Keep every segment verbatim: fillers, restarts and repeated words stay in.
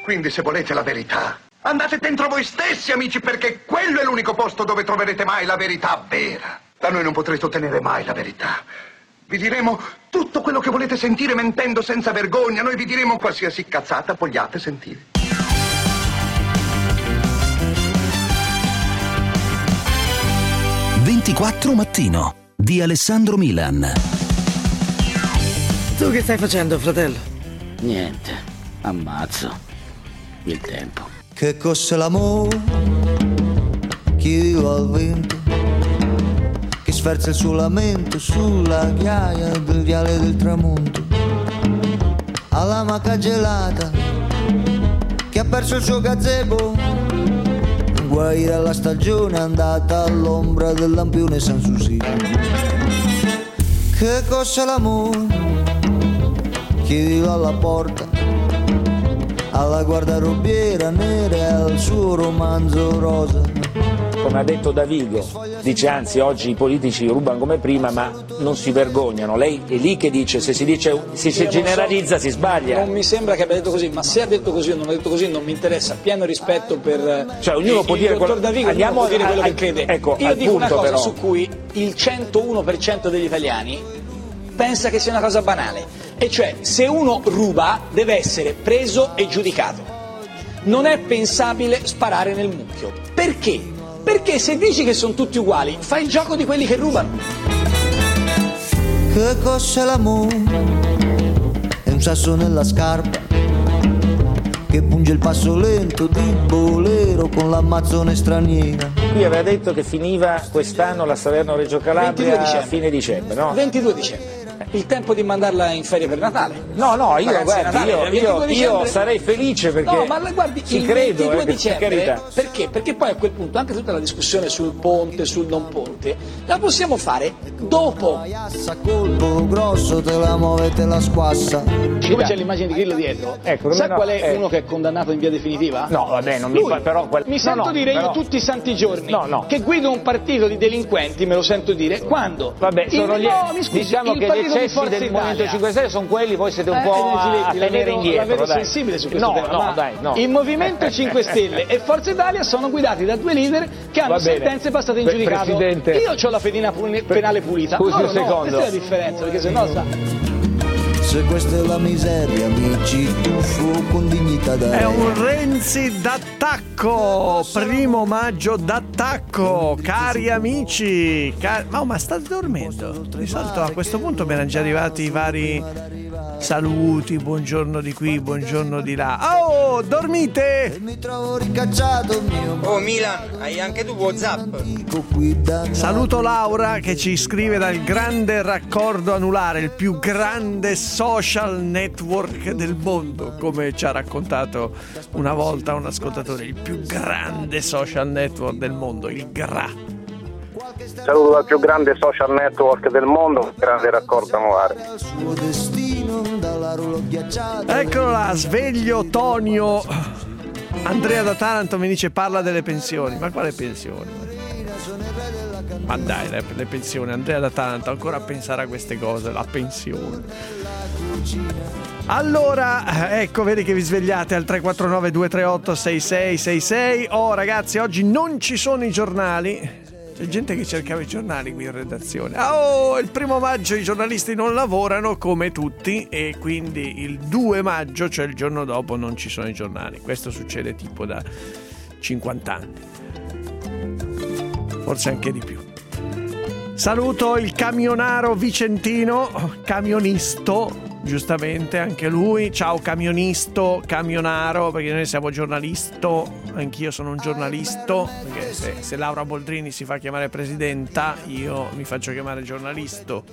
Quindi se volete la verità, andate dentro voi stessi, amici, perché quello è l'unico posto dove troverete mai la verità vera. Da noi non potrete ottenere mai la verità. Vi diremo tutto quello che volete sentire mentendo senza vergogna. Noi vi diremo qualsiasi cazzata vogliate sentire. ventiquattro Mattino di Alessandro Milan. Tu che stai facendo, fratello? Niente, ammazzo il tempo. Che cos'è l'amore? Chiedilo al vento che sferza il suo lamento sulla ghiaia del viale del tramonto, alla maca gelata che ha perso il suo gazebo. Guaire alla stagione andata all'ombra del lampione Sanssouci. Che cos'è l'amore? Chiedilo alla porta, alla guardarobiera nera e al suo romanzo rosa. Come ha detto Davigo, dice anzi oggi i politici rubano come prima ma non si vergognano. Lei è lì che dice se si dice se si generalizza si sbaglia. Non mi sembra che abbia detto così, ma se ha detto così o non ha detto così non mi interessa. Pieno rispetto per cioè ognuno il, può il dire dottor quello, Davigo, andiamo può dire a, quello a, che crede. Ecco, io dico punto, una cosa però. su cui il centouno per cento degli italiani pensa che sia una cosa banale, e cioè se uno ruba deve essere preso e giudicato. Non è pensabile sparare nel mucchio. Perché? Perché se dici che sono tutti uguali, fai il gioco di quelli che rubano. Che cos'è l'amore? È un sasso nella scarpa che punge il passo lento di bolero con l'ammazzone straniera. Qui aveva detto che finiva quest'anno la Salerno-Reggio Calabria a fine dicembre, no? ventidue dicembre. Il tempo di mandarla in ferie per Natale. No, no, io, Ragazzi, guardi, Natale, io, io, io sarei felice perché no, ma guardi, ci il credo, ventidue eh, dicembre, perché? Perché poi a quel punto anche tutta la discussione sul ponte, sul non ponte, la possiamo fare dopo. Colpo grosso te la muove, te la squassa. Come c'è l'immagine di Grillo dietro? Ecco, Sa no, qual è eh. uno che è condannato in via definitiva? No, vabbè, non Lui. mi fa però quel... Mi no, sento no, dire però... io tutti i santi giorni no, no. che guido un partito di delinquenti, me lo sento dire, quando? Vabbè, sono il, gli... no, mi scusi, diciamo il che gli partito di eccessi Forza del Italia. Movimento cinque Stelle sono quelli, voi siete un Eh, po' a, Giletti, a tenere la vedo, indietro, la vedo dai. sensibile su questo no, tema, no, ma dai, no. il Movimento cinque Stelle e Forza Italia sono guidati da due leader che hanno Va bene. sentenze passate in Beh, giudicato. Presidente. Io ho la fedina pul- penale pulita. Scusi Loro un no, secondo. questa è la differenza, perché se no sa... Se questa è la miseria, amici, tuffo con dignità da È un Renzi d'attacco, primo maggio d'attacco, cari amici. Car- ma, oh, ma state dormendo? Di solito a questo punto mi erano già arrivati i vari saluti, buongiorno di qui, buongiorno di là. Oh, dormite? mi trovo ricacciato mio. Oh Milan, hai anche tu WhatsApp? Saluto Laura che ci scrive dal grande raccordo anulare, il più grande social network del mondo, come ci ha raccontato una volta un ascoltatore, il più grande social network del mondo, il G R A. Saluto dal più grande social network del mondo, grande raccordo anulare. Eccolo là, sveglio Tonio. Andrea da Taranto mi dice parla delle pensioni. Ma quale pensioni? Ma dai, le, le pensioni, Andrea da Taranto ancora a pensare a queste cose, la pensione. Allora, ecco, vedi che vi svegliate al tre quattro nove due tre otto sei sei sei sei. Oh ragazzi, oggi non ci sono i giornali. C'è gente che cercava i giornali qui in redazione. Oh, il primo maggio i giornalisti non lavorano come tutti e quindi il due maggio, cioè il giorno dopo, non ci sono i giornali. Questo succede tipo da cinquanta anni. Forse anche di più. Saluto il camionaro vicentino, camionisto, giustamente anche lui. Ciao camionisto, camionaro, perché noi siamo giornalisto, anch'io sono un giornalisto, perché se, se Laura Boldrini si fa chiamare presidenta, io mi faccio chiamare giornalisto.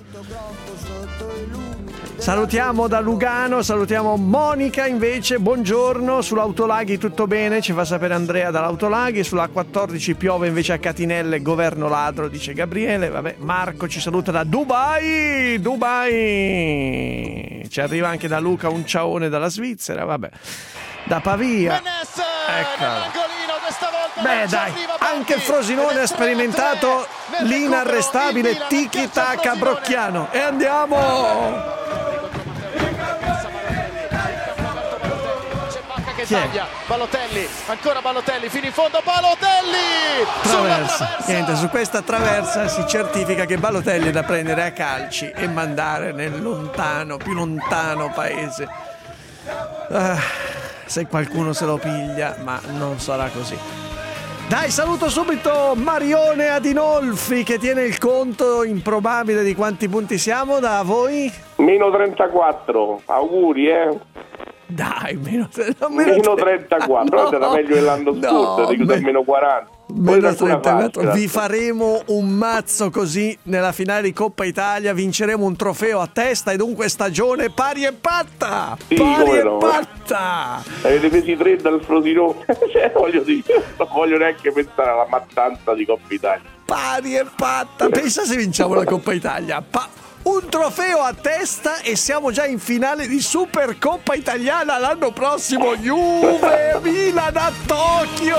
Salutiamo da Lugano, salutiamo Monica invece, buongiorno, sull'Autolaghi tutto bene, ci fa sapere Andrea dall'Autolaghi, sulla quattordici piove invece a Catinelle, governo ladro, dice Gabriele, vabbè, Marco ci saluta da Dubai, Dubai, ci arriva anche da Luca un ciaone dalla Svizzera, vabbè, da Pavia, ecco. Beh dai, anche il Frosinone ha sperimentato l'inarrestabile tiki-taka brocchiano e andiamo! che taglia Balotelli, ancora Balotelli fino in fondo, Balotelli traversa. traversa. Niente, su questa traversa si certifica che Balotelli è da prendere a calci e mandare nel lontano, più lontano paese. Ah, se qualcuno se lo piglia, ma non sarà così. Dai, saluto subito Marione Adinolfi che tiene il conto improbabile di quanti punti siamo da voi. Meno trentaquattro, auguri eh. Dai, meno, meno, meno trentaquattro, no, era meglio dell'anno no, scorso, dico me... meno quaranta. Meno trentaquattro. Vi faremo un mazzo così nella finale di Coppa Italia, vinceremo un trofeo a testa e dunque stagione pari e patta. Sì, pari e no. patta. Avete presi tre dal Frosinone. Cioè, voglio dire, non voglio neanche pensare alla mattanza di Coppa Italia. Pari e patta. Pensa se vinciamo la Coppa Italia. Pa- un trofeo a testa e siamo già in finale di Supercoppa Italiana l'anno prossimo. Juve Milan a Tokyo.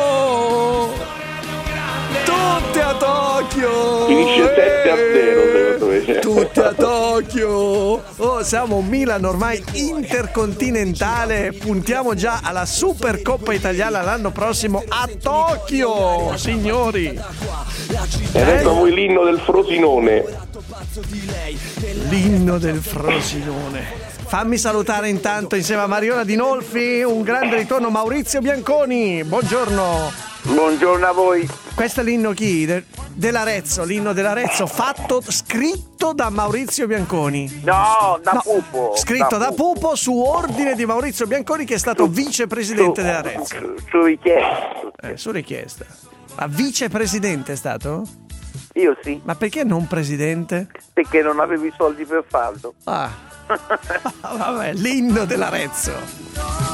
Tutti a Tokyo. Finisce sette a zero secondo me. Tutti a Tokyo. Oh, siamo un Milan ormai intercontinentale. Puntiamo già alla Supercoppa Italiana l'anno prossimo a Tokyo, signori. E adesso eh? voi l'inno del Frosinone. L'inno del Frosinone. Fammi salutare intanto insieme a Mariona Dinolfi un grande ritorno Maurizio Bianconi. Buongiorno. Buongiorno a voi. Questo è l'inno chi? De- dell'Arezzo, l'inno dell'Arezzo fatto, scritto da Maurizio Bianconi. No, da no, Pupo. Scritto da, da Pupo. Pupo su ordine di Maurizio Bianconi che è stato su, vicepresidente su, dell'Arezzo. Su, su richiesta. Eh, su richiesta. Ma vicepresidente è stato? Io sì. Ma perché non presidente? Perché non avevo i soldi per farlo. Ah. Vabbè, l'inno dell'Arezzo.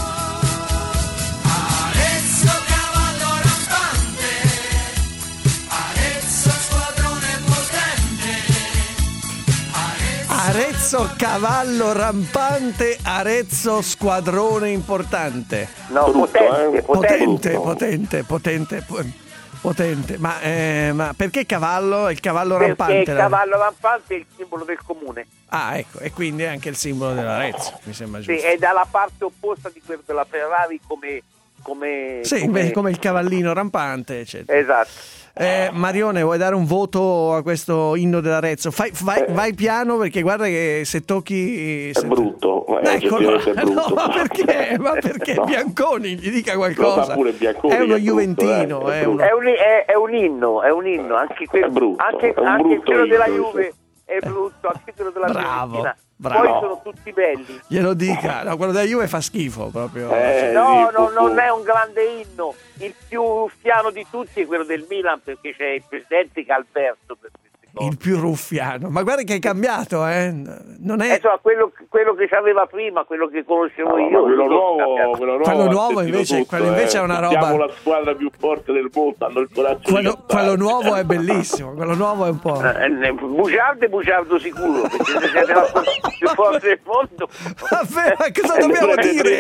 Arezzo cavallo rampante, Arezzo squadrone importante. No, Brutto, potente, eh? potente, potente, potente, potente, potente. Ma, eh, ma perché cavallo? È il cavallo perché rampante? Perché il cavallo rampante è il simbolo del comune. Ah, ecco, e quindi è anche il simbolo dell'Arezzo, mi sembra giusto. Sì, è dalla parte opposta di quello della Ferrari come... come sì, come... come il cavallino rampante, eccetera. Esatto. Eh, Marione, vuoi dare un voto a questo inno dell'Arezzo? Fai, vai, eh. vai piano perché guarda che se tocchi... Se... È brutto, è, Eccolo, è brutto. No, ma perché? Ma perché no. Bianconi gli dica qualcosa? Lo sa pure Bianconi, è uno è juventino. brutto, eh, è, è, uno... È, un, è, è un inno, è un inno. Anche, quel, è brutto, anche, è un anche brutto quello della inno, Juve è brutto, anche quello della bravo, Fiorentina. bravo. Poi sono tutti belli. Glielo dica, no, quello della Juve fa schifo proprio. Eh, no, sì, no, non è un grande inno. Il più ruffiano di tutti è quello del Milan perché c'è il presidente Calberto per queste cose. Il più ruffiano, ma guarda che è cambiato, eh? Non è... Eh, so, quello, quello che c'aveva prima, quello che conoscevo no, io. Quello nuovo, quello nuovo, quello nuovo invece, tutto, quello invece eh. è una roba. Siamo la squadra più forte del mondo, hanno il coraggio quello, di quello nuovo è bellissimo, quello nuovo è un po'. Eh, Bugiardo è Bugiardo sicuro, perché se siete la più forte del mondo. Vabbè, ma cosa dobbiamo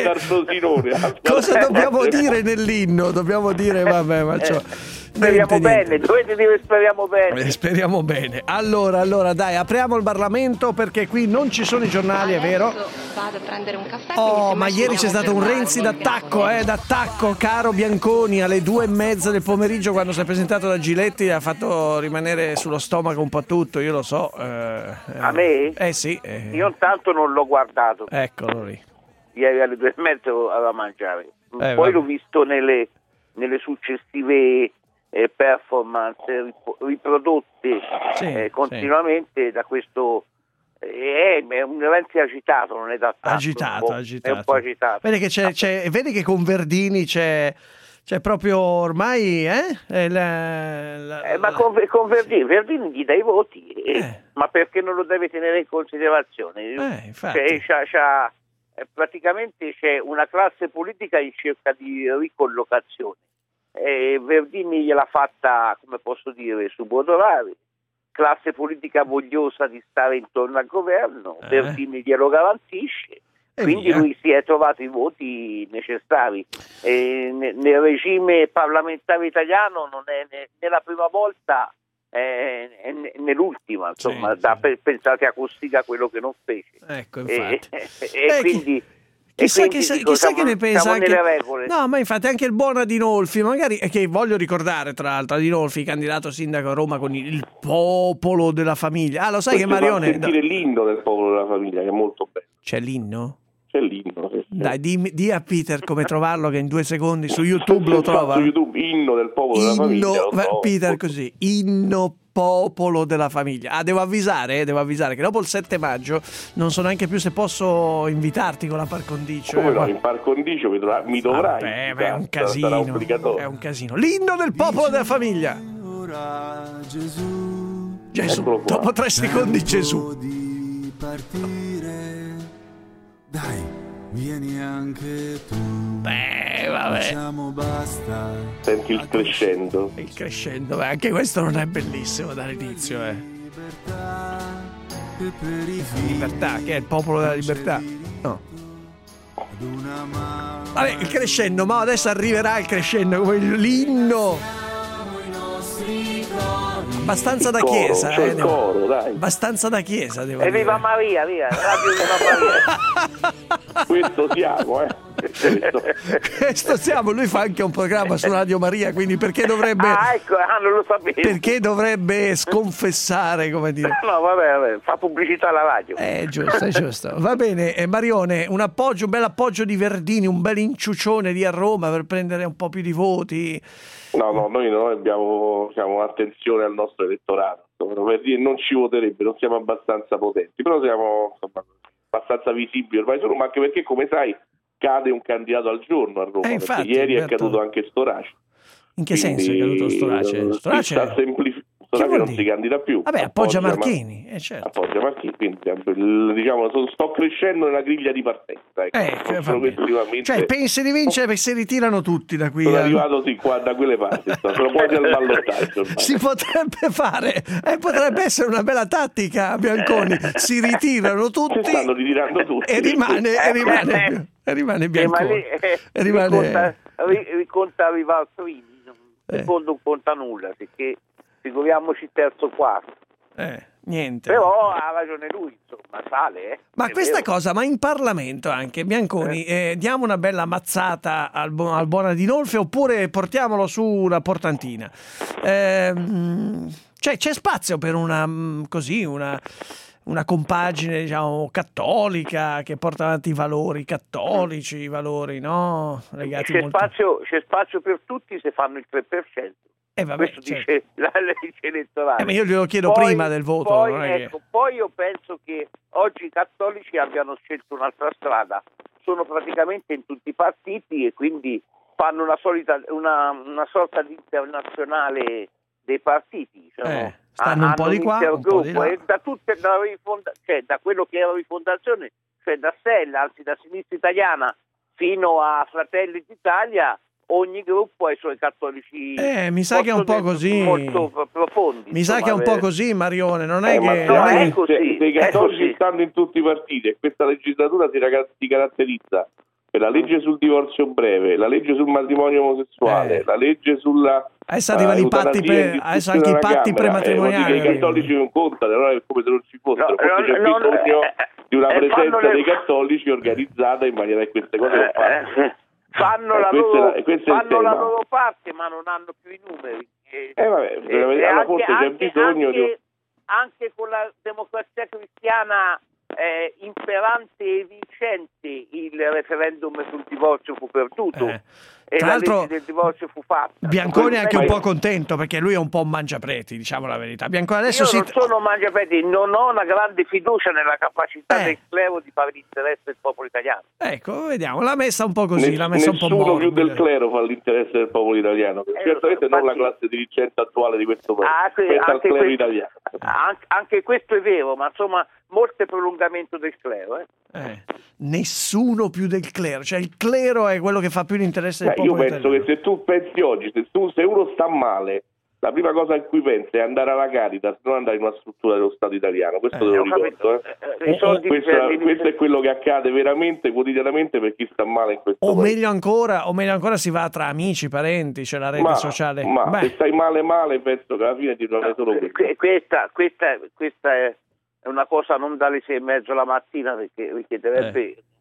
dire? Cosa dobbiamo dire nell'inno? Dobbiamo dire, vabbè, ma c'ho... Speriamo niente, bene, niente. Dovete dire speriamo bene. Eh, speriamo bene. Allora, allora, dai, apriamo il Parlamento perché qui non ci sono i giornali, adesso è vero? Vado a prendere un caffè. Oh, ma ieri c'è stato un Renzi d'attacco, eh, d'attacco, caro Bianconi, alle due e mezza del pomeriggio quando si è presentato da Giletti ha fatto rimanere sullo stomaco un po' tutto, io lo so. Eh, a me? Eh sì. Eh. Io intanto non l'ho guardato. Eccolo lì. Ieri alle due e mezza aveva mangiare. Eh, Poi vabbè. l'ho visto nelle, nelle successive... Eh, performance riprodotte sì, eh, continuamente sì. da questo eh, è un Renzi agitato, non è da tanto, agitato, un agitato. è un po' agitato. Vedi che c'è, c'è, vedi che con Verdini c'è, c'è proprio ormai eh? È la, la, eh, ma con, con Verdini, Verdini gli dà i voti eh, eh. ma perché non lo deve tenere in considerazione? Eh, infatti. Cioè, c'ha, c'ha, eh, praticamente c'è una classe politica in cerca di ricollocazione. Eh, Verdini gliel'ha fatta, come posso dire, subodorare, classe politica vogliosa di stare intorno al governo, eh. Verdini glielo garantisce, e quindi via. Lui si è trovato i voti necessari. Eh, nel regime parlamentare italiano non è né, né la prima volta eh, né l'ultima, insomma, sì, da, sì. Pensate a Cossiga quello che non fece. Ecco, infatti. E, e, e quindi... Chissà, quindi, chissà, dico, chissà siamo, che ne pensa siamo anche... nelle regole. No, ma infatti anche il buon Adinolfi, magari, è che voglio ricordare tra l'altro Adinolfi, candidato sindaco a Roma con il popolo della famiglia. Ah, lo sai Questo che Marione... fa sentire l'inno del popolo della famiglia, che è molto bello. C'è l'inno? C'è l'inno. Sì, sì. Dai, di, di a Peter come trovarlo, che in due secondi su YouTube lo trova. Su YouTube, inno del popolo della famiglia. Inno, Lo Peter così, inno popolo della famiglia. Ah, devo avvisare, eh, devo avvisare che dopo il sette maggio non so neanche più se posso invitarti con la par condicio. Come eh, no, ma... in par condicio mi, dovrà, mi dovrai. Vabbè, ma è un sarà casino. obbligatorio. È un casino. L'inno del popolo della famiglia. Gesù, Gesù. Dopo tre secondi Gesù. di partire. Dai, vieni anche tu. Beh, vabbè. Diciamo basta. Senti il crescendo. Il crescendo, beh, anche questo non è bellissimo dall'inizio, eh. Libertà, e per i figli Libertà, che è il popolo della libertà. No. ad una mano. Vabbè, il crescendo, ma adesso arriverà il crescendo come l'inno. Abbastanza da Coro, chiesa, cioè eh, il devo- coro, dai. abbastanza da chiesa, devo E dire. viva Maria, via, Radio Viva Maria. Questo siamo, eh. Questo. Questo siamo, lui fa anche un programma su Radio Maria, quindi perché dovrebbe Ah, ecco, ah, non lo sapevo. perché dovrebbe sconfessare, come dire. No, vabbè, vabbè, fa pubblicità alla radio. È giusto, è giusto. Va bene, eh, Marione, un appoggio, un bel appoggio di Verdini, un bel inciucione lì a Roma per prendere un po' più di voti. No, no, noi, noi abbiamo diciamo, attenzione al nostro elettorato. Insomma, per dire, non ci voterebbe, non siamo abbastanza potenti, però siamo insomma, abbastanza visibili ormai su Roma, anche perché, come sai, cade un candidato al giorno a Roma, Eh, infatti, perché ieri certo. è caduto anche Storace. In che senso è caduto Storace? eh, Storace si sta semplifi- Storace vuol non dire? si candida più. Vabbè, appoggia Ma- Marchini, eh, certo. Appoggia Marchini, quindi il- diciamo, so- sto crescendo nella griglia di partenza. Ecco. Ecco, va Sono bene. progressivamente- Cioè, pensi di vincere perché si ritirano tutti da qui. sono eh. arrivato sì, qua da quelle parti, sto- sono quasi al ballottaggio ormai. Si potrebbe fare, eh, potrebbe essere una bella tattica, Bianconi. Si ritirano tutti Si stanno ritirando tutti. e rimane, e rimane, e rimane Eh, ma Bianconi. lì eh, E rimane... riconta, ri- riconta Vival Crimi, Eh. secondo non conta nulla, perché figuriamoci terzo quarto. Eh, niente. Però ha ragione lui, insomma, sale, eh. Ma È questa vero. cosa, ma in Parlamento anche, Bianconi, eh, diamo una bella mazzata al, bu- al buon Adinolfi oppure portiamolo su una portantina? Ehm, cioè, c'è spazio per una, mm, così, una, una compagine, diciamo, cattolica che porta avanti i valori cattolici, i valori, no? Legati C'è, molto... spazio, c'è spazio per tutti se fanno il tre per cento. Eh, vabbè, Questo certo. dice la legge elettorale. Eh, ma io glielo chiedo Poi- prima del voto. Poi, non è che- ecco, poi io penso che oggi i cattolici abbiano scelto un'altra strada. Sono praticamente in tutti i partiti e quindi fanno una, solita, una, una sorta di internazionale dei partiti. Diciamo. Eh, stanno un Hanno po' di qua, un po' di là. e da, tutte, da, rifonda- cioè, da quello che era rifondazione, cioè da Sella, anzi da Sinistra Italiana fino a Fratelli d'Italia, ogni gruppo ha i suoi cattolici. Eh, mi sa che è un po' così. Molto pro- profondi. Mi sa insomma, che è un po' eh. così, Marione, non è Eh, ma che... no, non è è che- così. Se, se i è cattolici così. stanno in tutti i partiti e questa legislatura si, raga- si caratterizza per la legge sul divorzio breve, la legge sul matrimonio omosessuale, Eh. la legge sulla Adesso arrivano i patti pre- per adesso anche i patti prematrimoniali I cattolici non contano, allora è come se non ci fossero, No, forse c'è no, no, bisogno eh, di una eh, presenza fanno le- dei cattolici organizzata in maniera che queste cose non fanno. Eh, fanno Eh, la, questo loro, è la- questo è il fanno la tema. loro parte, ma non hanno più i numeri. E- Eh, vabbè, e- veramente, e allora anche, forse c'è anche- bisogno anche, di... anche con la democrazia cristiana eh, imperante e vincente, il referendum sul divorzio fu perduto. Eh. E Tra la l'altro, legge del divorzio fu fatta. Bianconi è anche un Io po' contento perché lui è un po' un mangiapreti, diciamo la verità. Bianconi adesso si... non sono mangiapeti, non ho una grande fiducia nella capacità Eh. del clero di fare l'interesse del popolo italiano. Ecco, vediamo, l'ha messa un po' così, Ness- l'ha messa un po' nessuno più morbida. del clero fa l'interesse del popolo italiano, Eh, certamente lo so, non la infatti- classe dirigente attuale di questo paese, Ah, sì, pensa al anche clero questo- italiano. Anche, anche questo è vero, ma insomma, molto prolungamento del clero. Eh. Eh, nessuno più del clero, cioè il clero è quello che fa più l'interesse del Eh, io popolo penso italiano. che se tu pensi oggi, se, tu, se uno sta male, la prima cosa a cui pensa è andare alla Caritas, non andare in una struttura dello Stato italiano. Questo Eh, te lo ho capito. ricordo. Eh. Eh, i soldi questo, che c'è questo è quello che accade veramente quotidianamente per chi sta male in questo O paese. meglio ancora, o meglio ancora si va tra amici, parenti, c'è la rete Ma, sociale. ma Beh, se stai male male, penso che alla fine ti troverai solo Que- questo. que- Questa, questa, questa è una cosa non dalle sei e mezzo la mattina, perché richiederebbe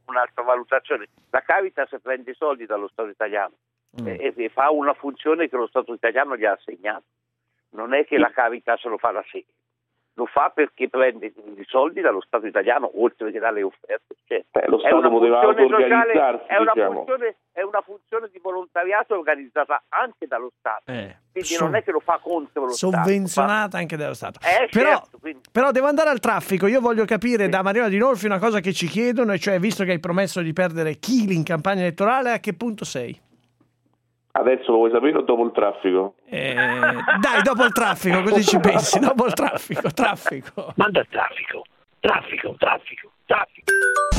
un'altra valutazione. La Caritas prende i soldi dallo Stato italiano Mm. e, e fa una funzione che lo Stato italiano gli ha assegnato. Non è che la Caritas lo fa da sé, lo fa perché prende i soldi dallo Stato italiano, oltre che dalle offerte. Cioè, Eh, lo è Stato una poteva funzione sociale, auto-organizzarsi, è una, diciamo. funzione, è una funzione di volontariato organizzata anche dallo Stato. Eh, Quindi so- non è che lo fa contro lo Stato. sovvenzionata anche dallo Stato. Eh, però, certo, quindi- però devo andare al traffico. Io voglio capire da Mariona Di Nolfi una cosa che ci chiedono, e cioè, visto che hai promesso di perdere chili in campagna elettorale, a che punto sei? Adesso lo vuoi sapere o dopo il traffico? Eh, dai, dopo il traffico, così ci pensi. Dopo il traffico, traffico. Manda il traffico, traffico, traffico, traffico.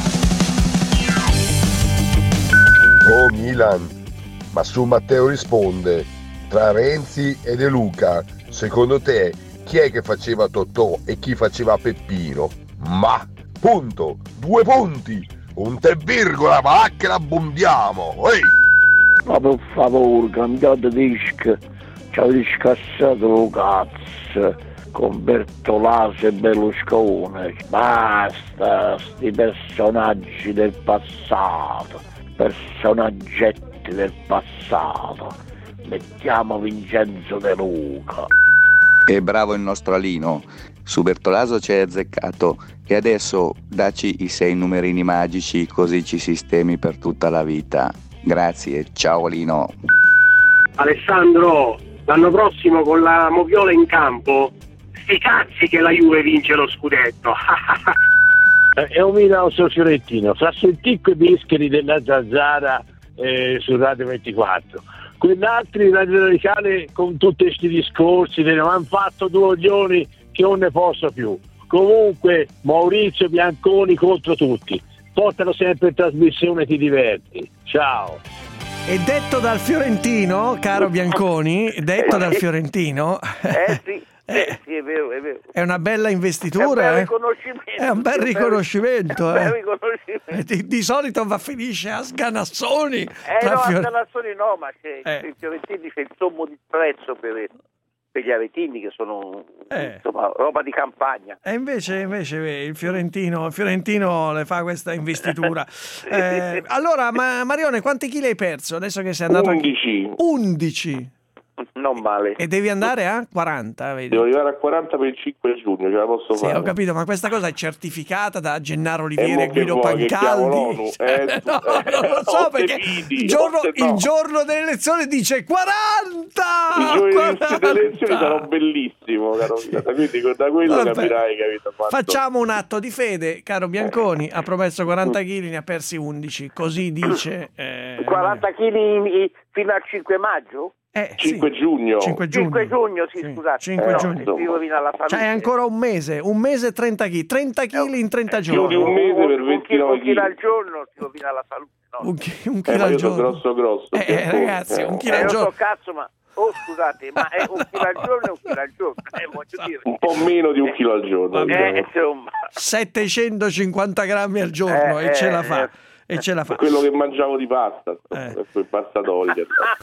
Oh Milan, ma su Matteo risponde, tra Renzi e De Luca, secondo te chi è che faceva Totò e chi faceva Peppino? Ma, punto, due punti, un te virgola, ma là che l'abbondiamo, ehi! Ma per favore, cambiate disco, ci avete scassato lo cazzo con Bertolaso e Berlusconi. Basta, sti personaggi del passato, personaggetti del passato. Mettiamo Vincenzo De Luca. E bravo il nostro Alino, su Bertolaso ci hai azzeccato e adesso dacci i sei numerini magici così ci sistemi per tutta la vita. Grazie, ciao Alino. Alessandro, l'anno prossimo con la Moviola in campo, sti cazzi che la Juve vince lo scudetto. E un Milano sul Fiorentino, fra Senticco e Bischeri della Zanzara eh, su Radio ventiquattro. Quell'altro Radio Radicale con tutti questi discorsi, ne hanno fatto due oglioni che non ne posso più. Comunque Maurizio Bianconi contro tutti. Portalo sempre in trasmissione, ti diverti. Ciao. E detto dal fiorentino, caro Bianconi, detto dal fiorentino, Eh sì, eh, sì, è vero, è vero. è una bella investitura. È un bel eh. riconoscimento. È un bel sì, riconoscimento. è un bel eh. riconoscimento. E Di, di solito va finisce a sganassoni. Eh tra no, fior- a Calazzoni no, ma c'è, Eh. i fiorentini c'è il sommo disprezzo per, per gli aretini che sono Eh. insomma roba di campagna. E invece, invece il Fiorentino, il Fiorentino le fa questa investitura. Eh, allora, ma, Marione, quanti chili hai perso adesso che sei andato? undici. undici. Non male. E devi andare a quaranta, vedi? Devo arrivare a quaranta per il cinque giugno, ce la posso Sì, fare. ho capito, ma questa cosa è certificata da Gennaro E Olivieri mo e che Guido vuoi, che chiamo Pancaldi. l'ONU? Eh, no, non lo so, o te perché fidi, il giorno, o te no. il giorno delle elezioni dice quaranta! I giorni quaranta! delle elezioni sarà bellissimo, caro Pirata, quindi da quello Vabbè. capirai, capito? quanto- Facciamo un atto di fede, caro Bianconi, ha promesso quaranta chili, ne ha persi undici, così dice... eh, quaranta chili fino al cinque maggio? Eh, cinque giugno. cinque giugno. cinque giugno, sì, scusate. cinque Eh, giugno. no, si rovina la salute. Cioè è ancora un mese, un mese e trenta chili, trenta chili in trenta Più giorni. di un mese per Un chilo, ventinove un chilo chili. al giorno si rovina la salute. No? Un, chi- un Eh, chilo ma al io sono giorno. grosso grosso. Eh, che- ragazzi, un chilo Eh, al lo so giorno. cazzo, ma... Oh, scusate, ma è un chilo al giorno e un chilo al giorno. Eh, voglio dire. Un po' meno di un chilo al giorno. Eh, diciamo. insomma. settecentocinquanta grammi al giorno Eh, e ce eh, la fa. eh. E ce la fa. Quello che mangiavo di pasta, Eh. quel pasta d'olio.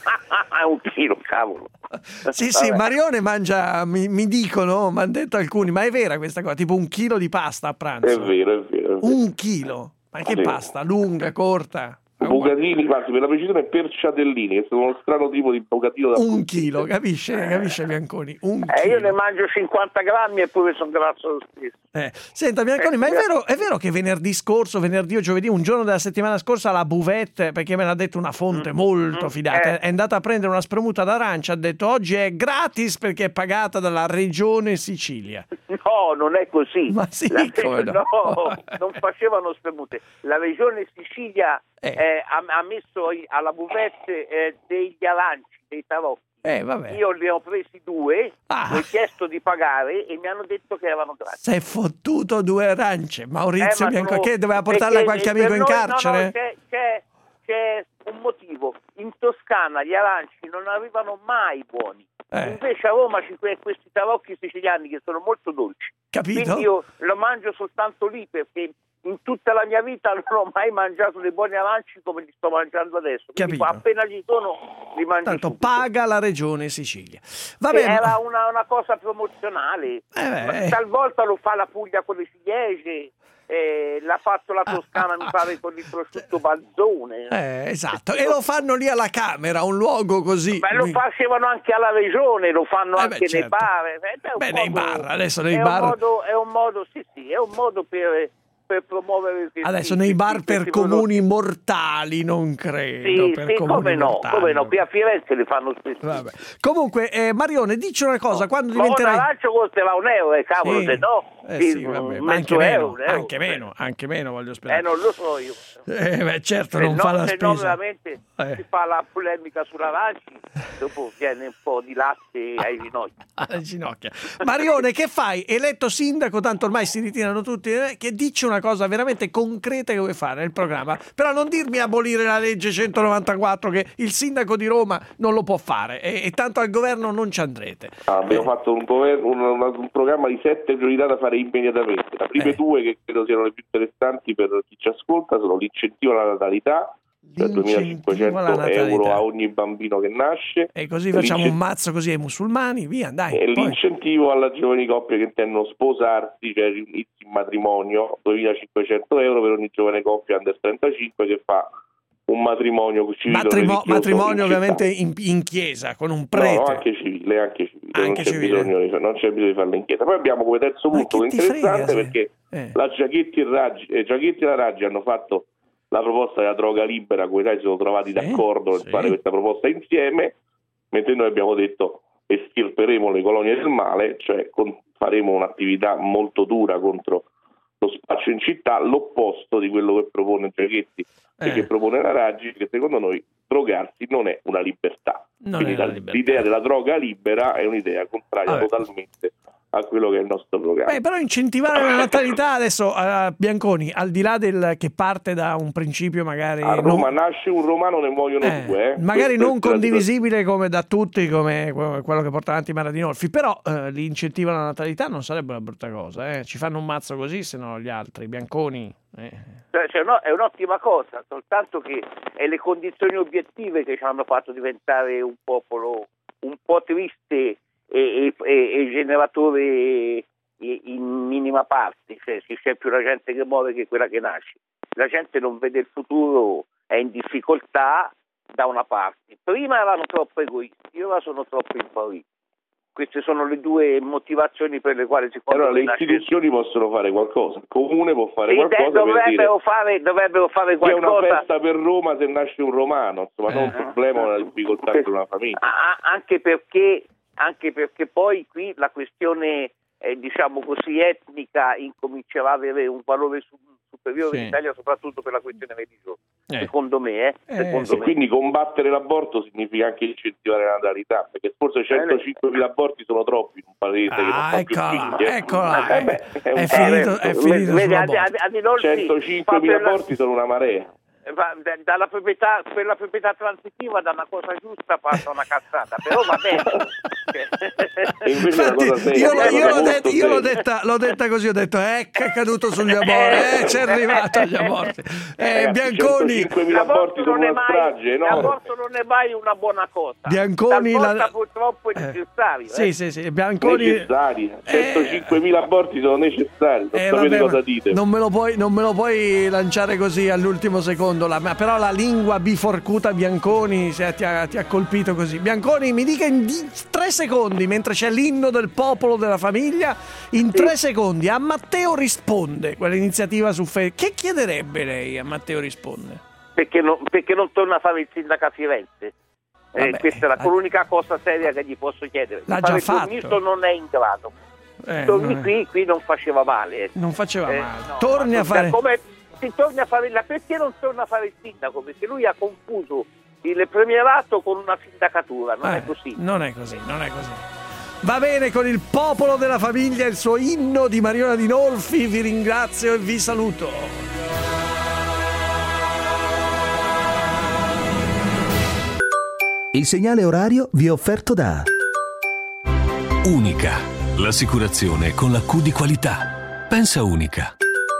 È un chilo, cavolo. Sì, sì, Vabbè. Marione mangia, mi, mi dicono, mi hanno detto alcuni, ma è vera questa cosa? Tipo un chilo di pasta a pranzo. È vero, è vero. È vero. Un chilo? Ma che Sì. pasta? Lunga, corta? Bucatini, guardi, per la precisione perciadellini, che sono uno strano tipo di bucatino da Un chilo, capisce? Capisce Bianconi? Un Eh, io chilo. ne mangio cinquanta grammi e pure sono grasso lo stesso. Eh, Senta Bianconi, ma è vero, è vero che venerdì scorso, venerdì o giovedì, un giorno della settimana scorsa, la buvette, perché me l'ha detto una fonte molto fidata, eh. è andata a prendere una spremuta d'arancia, ha detto oggi è gratis perché è pagata dalla regione Sicilia. No, non è così. Ma sì, La- come no? no, non facevano spremute. La regione Sicilia Eh. eh, ha, ha messo i- alla buvette eh, degli aranci, dei tarocchi. Eh, vabbè. Io ne ho presi due, Ah. ho chiesto di pagare e mi hanno detto che erano gratis. Si è fottuto due arance. Maurizio Eh, ma Bianconi, sono- che doveva portarla perché qualche per amico in noi- carcere? No, no, c'è, c'è, c'è un motivo. In Toscana gli aranci non arrivano mai buoni. Eh. Invece a Roma ci sono questi tarocchi siciliani che sono molto dolci. Capito? Quindi io lo mangio soltanto lì perché in tutta la mia vita non ho mai mangiato dei buoni aranci come li sto mangiando adesso. Quindi Capito. appena ci sono li mangio Tanto subito. paga la regione Sicilia. Che Vabbè, era una, una cosa promozionale. Eh beh. Ma talvolta lo fa la Puglia con le ciliegie. eh, l'ha fatto la Toscana, mi pare, con il prosciutto Balzone. Eh, esatto, e lo fanno lì alla Camera, un luogo così. Ma lo facevano anche alla Regione, lo fanno Eh anche beh, nei certo. bar. Eh, beh, è un Beh, nei modo- bar, adesso nei è bar- Un modo, è un modo, sì, sì, è un modo per, per promuovere il Adesso nei bar per comuni mortali non credo. Sì, per sì, comuni come no, mortali, come no, non- qui a Firenze li fanno spesso. Vabbè. Comunque, eh, Marione, dici una cosa, quando Ma un diventerai... arancio costerà un euro, eh, cavolo, Sì. se no, Eh sì, sì, vabbè, un ma anche mezzo meno, euro, un euro. anche meno, anche meno voglio sperare. Eh, non lo so io. Eh, beh, certo, Se non no, fa la se no spesa. veramente Eh. si fa la polemica sull'aranci, dopo viene un po' di latte ai ginocchi. Alle ginocchia. Marione, che fai? Eletto sindaco, tanto ormai si ritirano tutti, eh, che dici una cosa veramente concreta che vuoi fare nel programma, però non dirmi abolire la legge centonovantaquattro che il sindaco di Roma non lo può fare e, e tanto al governo non ci andrete. Ah, abbiamo fatto un, governo, un, un, un programma di sette priorità da fare immediatamente. Le prime Eh. due, che credo siano le più interessanti per chi ci ascolta, sono l'incentivo alla natalità, cioè duemilacinquecento alla natalità. euro a ogni bambino che nasce, E così facciamo L'incen- un mazzo così ai musulmani, via, dai. e poi- l'incentivo alla giovani coppie che intendono sposarsi, cioè inizi in matrimonio, duemilacinquecento euro per ogni giovane coppia under trentacinque che fa un matrimonio civile. Matrimo- religioso matrimonio in città. ovviamente in, in chiesa, con un No, prete. no, anche civile, anche civile, Anche non, c'è civile. Bisogno di, non c'è bisogno di farlo in chiesa. Poi abbiamo come terzo punto che ti interessante, frega, se- perché eh. la Giachetti e, Raggi, eh, Giachetti e la Raggi hanno fatto la proposta della droga libera, come sai si sono trovati d'accordo nel sì. fare questa proposta insieme, mentre noi abbiamo detto estirperemo le colonie del male, cioè con- faremo un'attività molto dura contro lo spaccio in città, l'opposto di quello che propone Giachetti e Eh. che propone la Raggi, che secondo noi drogarsi non è una libertà. Non Quindi è una la- libertà. l'idea della droga libera è un'idea contraria Vabbè. totalmente a quello che è il nostro programma. Beh, però incentivare la natalità adesso, eh, Bianconi, al di là del che parte da un principio magari A non- Roma nasce un romano, ne muoiono eh, due. eh. magari Questo non è tra- condivisibile come da tutti, come come quello che porta avanti Mara Dinolfi, però eh, l'incentivo alla natalità non sarebbe una brutta cosa, eh. Ci fanno un mazzo così, se no gli altri, Bianconi. eh. Cioè, cioè, no, è un'ottima cosa, soltanto che è le condizioni obiettive che ci hanno fatto diventare un popolo un po' triste e, e, e- e generatore in minima parte, cioè se c'è più la gente che muore che quella che nasce. La gente non vede il futuro, è in difficoltà da una parte. Prima erano troppo egoisti, ora sono troppo impauriti. Queste sono le due motivazioni per le quali si può Allora le istituzioni possono fare qualcosa, il comune può fare qualcosa per dire dovrebbero fare, dovrebbero fare che è una qualcosa. festa per Roma se nasce un romano, insomma, non un problema, una difficoltà per una famiglia. Ah, anche perché anche perché poi qui la questione eh, diciamo così etnica incomincerà ad avere un valore su- superiore Sì. in Italia, soprattutto per la questione religiosa, Eh. secondo me, eh, secondo E me. quindi combattere l'aborto significa anche incentivare la natalità, perché forse centocinquemila aborti sono troppi in un paese che non Ah, fa più eccola, figli. eh. eccola, Eh beh, è, un finito, talento. è finito Vedi, sull'aborto. a- a- a Dinolfi centocinquemila fa per la- aborti sono una marea. Va- da- dalla proprietà, per la proprietà transitiva da una cosa giusta passa una cazzata, però va bene. E invece è una cosa seria, Io, una l'ho- cosa io l'ho, molto detto, io l'ho seria. detta, l'ho detta così, ho detto eh che è caduto sugli aborti, eh, c'è arrivato agli aborti. Eh, Ragazzi, Bianconi, centocinquemila aborti sono non è una mai- strage enorme. l'aborto non è mai una buona cosa. Bianconi, Talvolta la- purtroppo è necessario. sì, eh. sì, sì, Bianconi, Necessari, centocinquemila aborti sono necessari, non eh, sapete vabbè, cosa ma dite. non me lo puoi, non me lo puoi lanciare così all'ultimo secondo, la- ma però la lingua biforcuta Bianconi se ti, ha, ti ha colpito così. Bianconi, mi dica in di- tre secondi, mentre c'è l'inno del popolo della famiglia, in tre secondi a Matteo Risponde, quell'iniziativa su Facebook, che chiederebbe lei a Matteo Risponde? Perché, non, perché non torna a fare il sindaco a Firenze? Eh, Vabbè, questa è la, l'unica cosa seria che gli posso chiedere. L'ha Fare già il fatto. turnisto non è in grado. Eh, Torni non è- qui, qui non faceva male. eh. Non faceva Eh, male. no, Torni ma a fare... come si torni a fare la, perché non torna a fare il sindaco? Perché lui ha confuso il premierato con una sindacatura, non Eh, è così. Non è così, non è così. Va bene, con il popolo della famiglia, il suo inno di Mariona Dinolfi, vi ringrazio e vi saluto. Il segnale orario vi è offerto da Unica, l'assicurazione con la Q di qualità. Pensa Unica.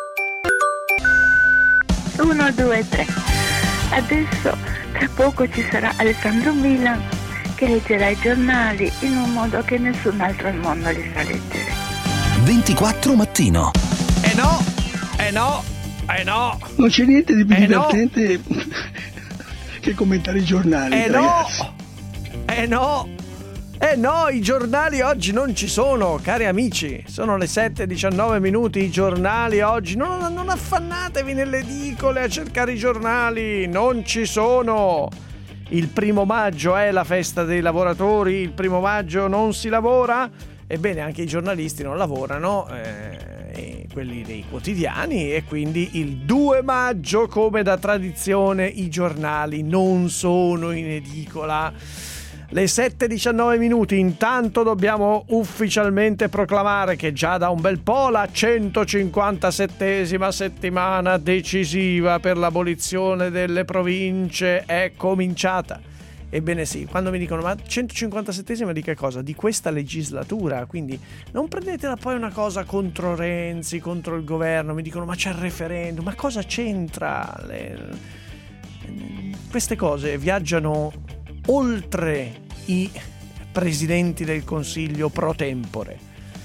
Uno, due, tre. Adesso, tra poco ci sarà Alessandro Milan che leggerà i giornali in un modo che nessun altro al mondo li sa leggere. ventiquattro mattino. Eh no, Eh no, eh no. Non c'è niente di più eh divertente no. che commentare i giornali, eh ragazzi. no, eh no. Eh no, i giornali oggi non ci sono, cari amici. Sono le sette e diciannove minuti, i giornali oggi. Non, non affannatevi nelle edicole a cercare i giornali, non ci sono. Il primo maggio è la festa dei lavoratori, il primo maggio non si lavora. Ebbene, anche i giornalisti non lavorano, eh, quelli dei quotidiani, e quindi il due maggio, come da tradizione, i giornali non sono in edicola. Le sette e diciannove minuti, intanto dobbiamo ufficialmente proclamare che già da un bel po' la centocinquantasettesima settimana decisiva per l'abolizione delle province è cominciata. Ebbene sì, quando mi dicono ma centocinquantasettesima di che cosa? Di questa legislatura, quindi non prendetela poi una cosa contro Renzi, contro il governo, mi dicono ma c'è il referendum, ma cosa c'entra? Le... Queste cose viaggiano oltre i presidenti del Consiglio pro tempore.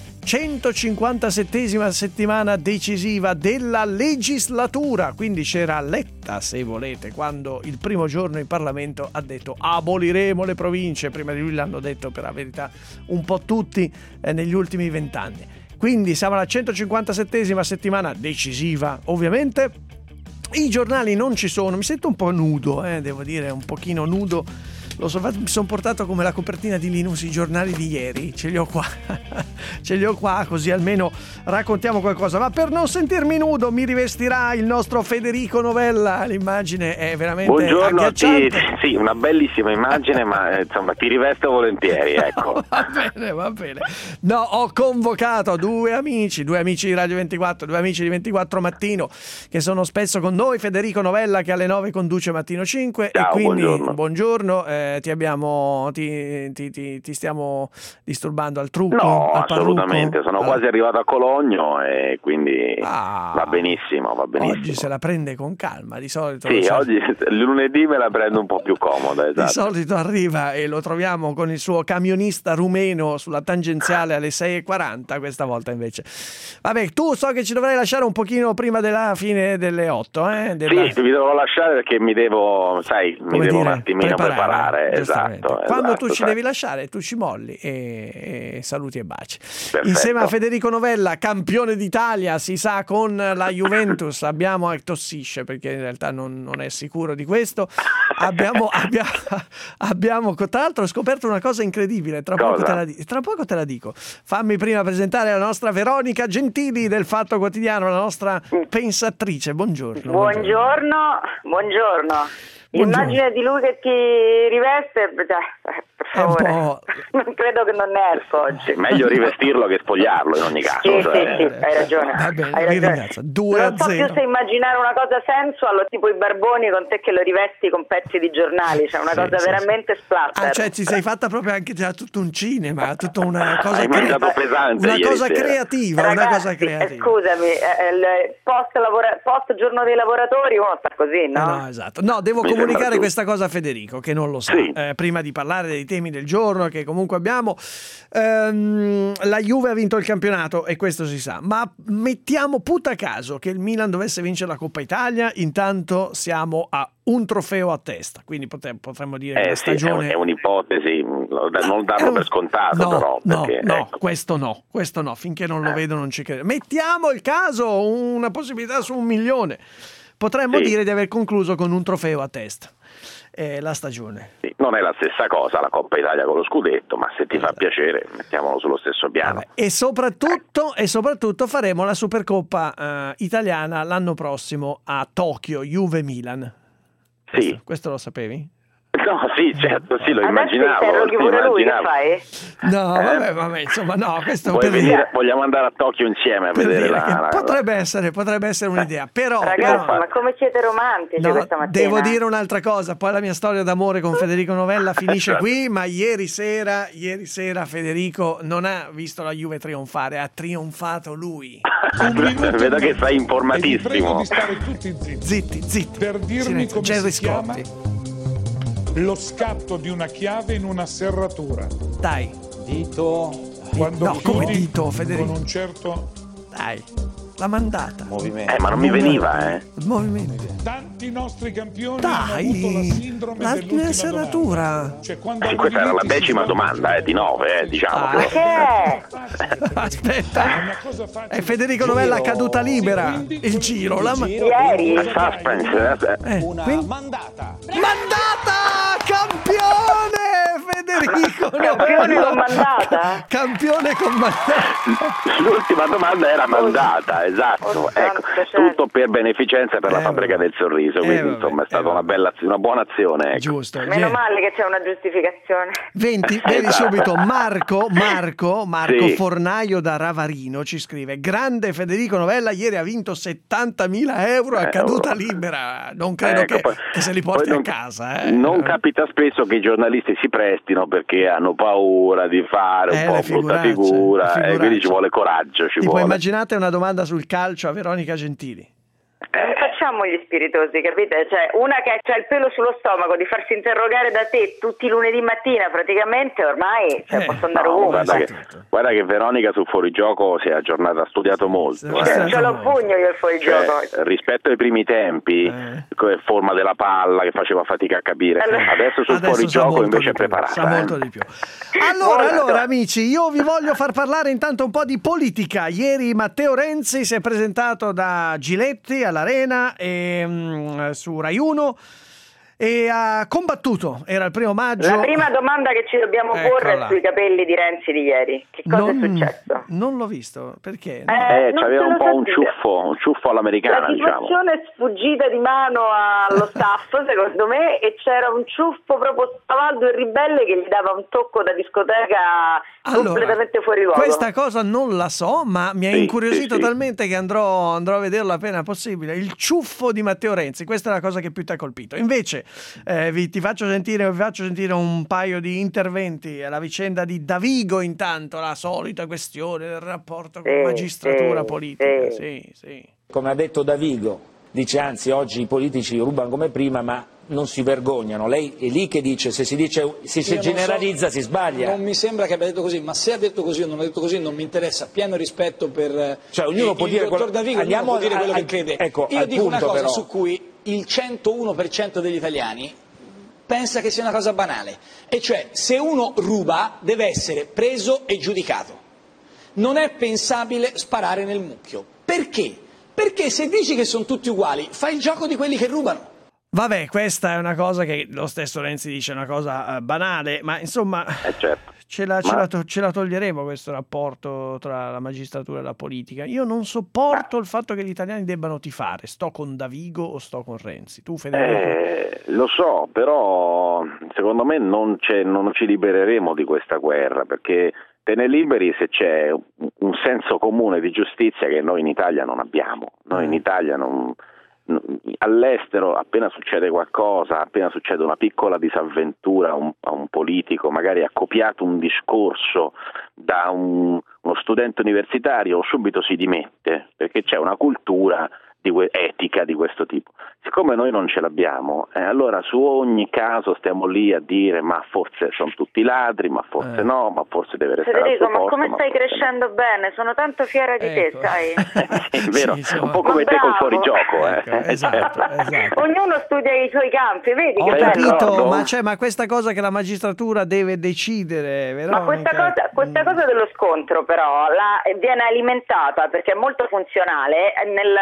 centocinquantasettesima settimana decisiva della legislatura, quindi c'era Letta, se volete, quando il primo giorno in Parlamento ha detto aboliremo le province. Prima di lui l'hanno detto, per la verità, un po' tutti eh, negli ultimi vent'anni. Quindi siamo alla centocinquantasettesima settimana decisiva, ovviamente. I giornali non ci sono, mi sento un po' nudo, eh, devo dire, un pochino nudo. Lo so, mi sono portato come la copertina di Linus i giornali di ieri, ce li ho qua, ce li ho qua, così almeno raccontiamo qualcosa. Ma per non sentirmi nudo mi rivestirà il nostro Federico Novella, l'immagine è veramente Buongiorno, ti, agghiacciante. sì, una bellissima immagine, ma insomma ti rivesto volentieri, ecco. Va bene, va bene. No, ho convocato due amici, due amici di Radio ventiquattro, due amici di ventiquattro Mattino, che sono spesso con noi. Federico Novella, che alle nove conduce Mattino cinque. Ciao, e quindi buongiorno. buongiorno eh, ti abbiamo ti, ti, ti, ti stiamo disturbando al trucco? No, al assolutamente, parrucco? sono Allora. quasi arrivato a Cologno e quindi Ah. va benissimo, va benissimo. Oggi se la prende con calma, di solito. Sì, cioè, oggi il lunedì me la prendo un po' più comoda, di esatto. solito arriva e lo troviamo con il suo camionista rumeno sulla tangenziale alle sei e quaranta, questa volta invece. Vabbè, tu so che ci dovrai lasciare un pochino prima della fine delle otto, eh? Della... Sì, vi devo lasciare perché mi devo, sai, mi Come devo dire, un attimino preparare, preparare, giustamente. esatto. Quando esatto, tu ci sai. devi lasciare, tu ci molli e, e saluti e baci. Perfetto. Insieme a Federico Novella, campione d'Italia, si sa, con la Juventus, abbiamo, e tossisce perché in realtà non, non è sicuro di questo, abbiamo, abbiamo, abbiamo tra l'altro scoperto una cosa incredibile, tra poco, te la, tra poco te la dico. Fammi prima presentare la nostra Veronica Gentili del Fatto Quotidiano, la nostra pensatrice. Buongiorno. Buongiorno, buongiorno. Buongiorno. Immagine di lui che ti riveste, beh, per favore, non credo che non ne esco oggi. È meglio rivestirlo che spogliarlo in ogni caso. Sì, cioè. sì, sì, hai ragione. Va bene, hai vi ragione. ringrazio. due a Non so zero. più se immaginare una cosa sensual o tipo i barboni con te che lo rivesti con pezzi di giornali, cioè una Sì, cosa sì, veramente splatter. Ah, cioè ci sei fatta proprio anche già tutto un cinema, tutta una cosa, Hai mangiato pesante una ieri cosa sera. creativa, una Ragazzi, cosa creativa. eh, scusami, eh, il post, lavora- post giorno dei lavoratori uno sta così, no? No, esatto. No, devo Mi comunicare sembra questa cosa a Federico, che non lo sa. Sì. Eh, prima di parlare dei temi del giorno, che comunque abbiamo, ehm, la Juve ha vinto il campionato e questo si sa. Ma mettiamo puta caso che il Milan dovesse vincere la Coppa Italia, intanto siamo a un trofeo a testa. Quindi potre- potremmo dire che Eh la sì, è, un- stagione... è un'ipotesi, non darlo per scontato No, però. no, Perché, no, ecco. questo no, questo no, finché non lo vedo non ci credo. Mettiamo il caso, una possibilità su un milione. Potremmo Sì. dire di aver concluso con un trofeo a testa eh, la stagione. Sì, non è la stessa cosa la Coppa Italia con lo scudetto, ma se ti fa piacere mettiamolo sullo stesso piano. E soprattutto, e soprattutto faremo la Supercoppa eh, italiana l'anno prossimo a Tokyo, Juve-Milan. Sì. Questo, questo lo sapevi? No, sì, certo, sì, lo Adesso immaginavo. interroghi lo pure lui, che immaginavo. fai? No, Eh? vabbè, vabbè, insomma, no, questo Vuoi per venire- dire, vogliamo andare a Tokyo insieme a per vedere dire la, che la- potrebbe essere, potrebbe essere un'idea, però, Ragazzi, però- ma come siete romantici no, questa mattina? devo dire un'altra cosa, poi la mia storia d'amore con Federico Novella finisce qui, ma ieri sera, ieri sera Federico non ha visto la Juve trionfare, ha trionfato lui. Vedo che sei informatissimo. Zitti, zitti. Per dirmi Silenzio, come Gerry si chiama Scotti. lo scatto di una chiave in una serratura. Dai. Dito. Quando No, come chiudi dito, Federico? con un certo Dai. l'ha mandata. Eh, ma non mi veniva, eh. Il movimento. Tanti nostri campioni Dai, hanno avuto la sindrome la dell'ultima serratura. domanda. Cioè, quando Eh, questa era la decima domanda, eh, di nove, eh, diciamo. Ah, Che? Aspetta, è Federico Novella a caduta libera. Il giro, la ma- Ieri. Suspense. eh, quindi- mandata, campione Federico Campione Novella. con mandata? Campione con mandata. L'ultima domanda era mandata, esatto. Ecco, tutto per beneficenza per la Eh, fabbrica del sorriso, quindi Eh, vabbè, insomma è stata eh, una bella, una buona azione. Ecco. Giusto. Meno Ie- male che c'è una giustificazione. Venti, vedi Esatto. subito Marco, Marco, Marco Sì. Fornaio da Ravarino ci scrive: grande Federico Novella, ieri ha vinto settantamila euro a caduta libera. Non credo Ecco, che, poi- che se li porti poi non- a casa. Eh. Non capita spesso che i giornalisti si prestino perché hanno paura di fare un Eh, po' le brutta figuracce, figura, le e quindi figuracce. ci vuole coraggio. Ci Tipo, vuole. immaginate una domanda sul calcio a Veronica Gentili. Non facciamo gli spiritosi, capite? Cioè, una che ha il pelo sullo stomaco di farsi interrogare da te tutti i lunedì mattina, praticamente ormai cioè, Eh, posso andare No, ovunque. guarda, che, guarda che Veronica sul fuorigioco si è aggiornata, ha studiato molto. Sì, eh. sì. Ce l'ho pugno io il fuorigioco. Cioè, rispetto ai primi tempi, Eh. come forma della palla che faceva fatica a capire, Allora- adesso sul Adesso sa fuorigioco molto invece di è più, preparata. sa eh. molto di più. Allora, Molto. allora amici, io vi voglio far parlare intanto un po' di politica. Ieri Matteo Renzi si è presentato da Giletti all'Arena e, mm, su Rai uno e ha combattuto. Era il primo maggio. La prima domanda che ci dobbiamo porre Eccola. è sui capelli di Renzi di ieri. Che cosa non, è successo? Non l'ho visto, perché? Eh, Eh, non c'aveva te un lo po' so un dire. ciuffo, un ciuffo all'americana, La diciamo. situazione è sfuggita di mano allo staff, secondo me, e c'era un ciuffo proprio spavaldo e ribelle che gli dava un tocco da discoteca completamente fuori luogo. Questa cosa non la so, ma mi ha Sì, incuriosito sì, sì. talmente che andrò, andrò a vederlo appena possibile. Il ciuffo di Matteo Renzi, questa è la cosa che più ti ha colpito. Invece, eh, vi, ti faccio sentire, vi faccio sentire un paio di interventi. La vicenda di Davigo, intanto, la solita questione del rapporto con Sì, la magistratura sì, politica. sì. Sì, sì. Come ha detto Davigo, dice anzi oggi i politici rubano come prima ma non si vergognano. Lei è lì che dice se si dice se si Io non generalizza so- si sbaglia. Non mi sembra che abbia detto così, ma se ha detto così o non ha detto così non mi interessa. Pieno rispetto per Cioè, ognuno il, può il dire dottor quello- Davigo, andiamo ognuno può dire al- quello al- che crede. ecco, Io al dico una punto, cosa però. su cui il centouno per cento degli italiani pensa che sia una cosa banale, e cioè se uno ruba deve essere preso e giudicato. Non è pensabile sparare nel mucchio. Perché? Perché se dici che sono tutti uguali, fai il gioco di quelli che rubano. Vabbè, questa è una cosa che lo stesso Renzi dice, è una cosa eh, banale, ma insomma Eh, certo. ce la, ce Ma- la to- ce la toglieremo questo rapporto tra la magistratura e la politica. Io non sopporto il fatto che gli italiani debbano tifare, sto con Davigo o sto con Renzi. Tu, Federico? Eh, lo so, però secondo me non, c'è, non ci libereremo di questa guerra, perché te ne liberi se c'è un un senso comune di giustizia che noi in Italia non abbiamo. Noi in Italia non, non- all'estero appena succede qualcosa, appena succede una piccola disavventura a un, a un politico, magari ha copiato un discorso da un- uno studente universitario, subito si dimette, perché c'è una cultura di que- etica di questo tipo. Siccome noi non ce l'abbiamo, eh, allora su ogni caso stiamo lì a dire ma forse sono tutti ladri, ma forse Eh. no, ma forse deve restare al Federico, suo ma posto. come ma stai forse crescendo bene? Sono tanto fiera di Ecco. te, sai? Sì, è vero, Sì, insomma. un po' come Ma te col bravo. fuorigioco. Eh. Ecco, esatto, esatto. Ognuno studia i suoi campi, vedi Ho che bello? capito, d'accordo. ma, c'è, ma questa cosa che la magistratura deve decidere, Veronica? Ma questa cosa, questa cosa dello scontro però la- viene alimentata perché è molto funzionale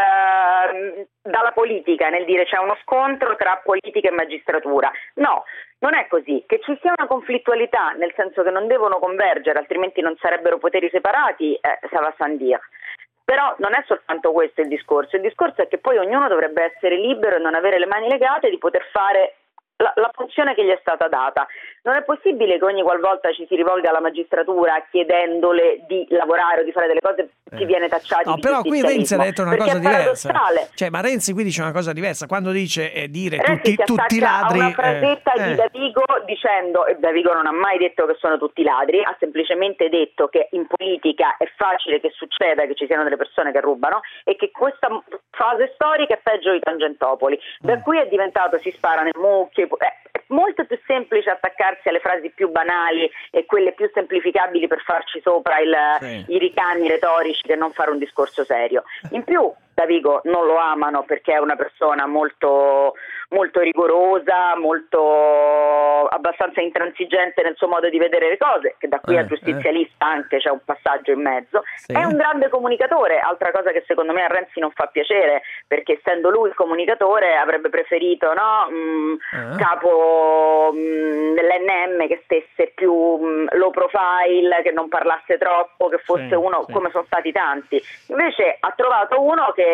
nel, dalla politica, nel dire c'è uno scontro tra politica e magistratura. No, non è così. Che ci sia una conflittualità, nel senso che non devono convergere, altrimenti non sarebbero poteri separati, eh, ça va sans dire. Però non è soltanto questo il discorso, il discorso è che poi ognuno dovrebbe essere libero e non avere le mani legate di poter fare la, la funzione che gli è stata data. Non è possibile che ogni qualvolta ci si rivolga alla magistratura chiedendole di lavorare o di fare delle cose si viene tacciati No, di però qui Renzi ha giustizialismo, detto una perché cosa è diversa. paradossale. Cioè, ma Renzi qui dice una cosa diversa. Quando dice eh, dire Renzi tutti, si tutti attacca ladri. a una frasetta eh, di eh. Davigo dicendo, e Davigo non ha mai detto che sono tutti ladri, ha semplicemente detto che in politica è facile che succeda che ci siano delle persone che rubano e che questa fase storica è peggio di Tangentopoli. Da Mm. cui è diventato si spara nel mucchio, è, è molto più semplice attaccarsi alle frasi più banali e quelle più semplificabili per farci sopra il, sì. i ricami retorici che non fare un discorso serio. In più Davigo non lo amano perché è una persona molto, molto rigorosa, molto abbastanza intransigente nel suo modo di vedere le cose, che da qui eh, a giustizialista eh. anche c'è un passaggio in mezzo. Sì. È un grande comunicatore, altra cosa che secondo me a Renzi non fa piacere, perché essendo lui il comunicatore avrebbe preferito no, mh, eh. capo mh, dell'N M che stesse più mh, low profile, che non parlasse troppo, che fosse sì, uno sì. come sono stati tanti. Invece ha trovato uno che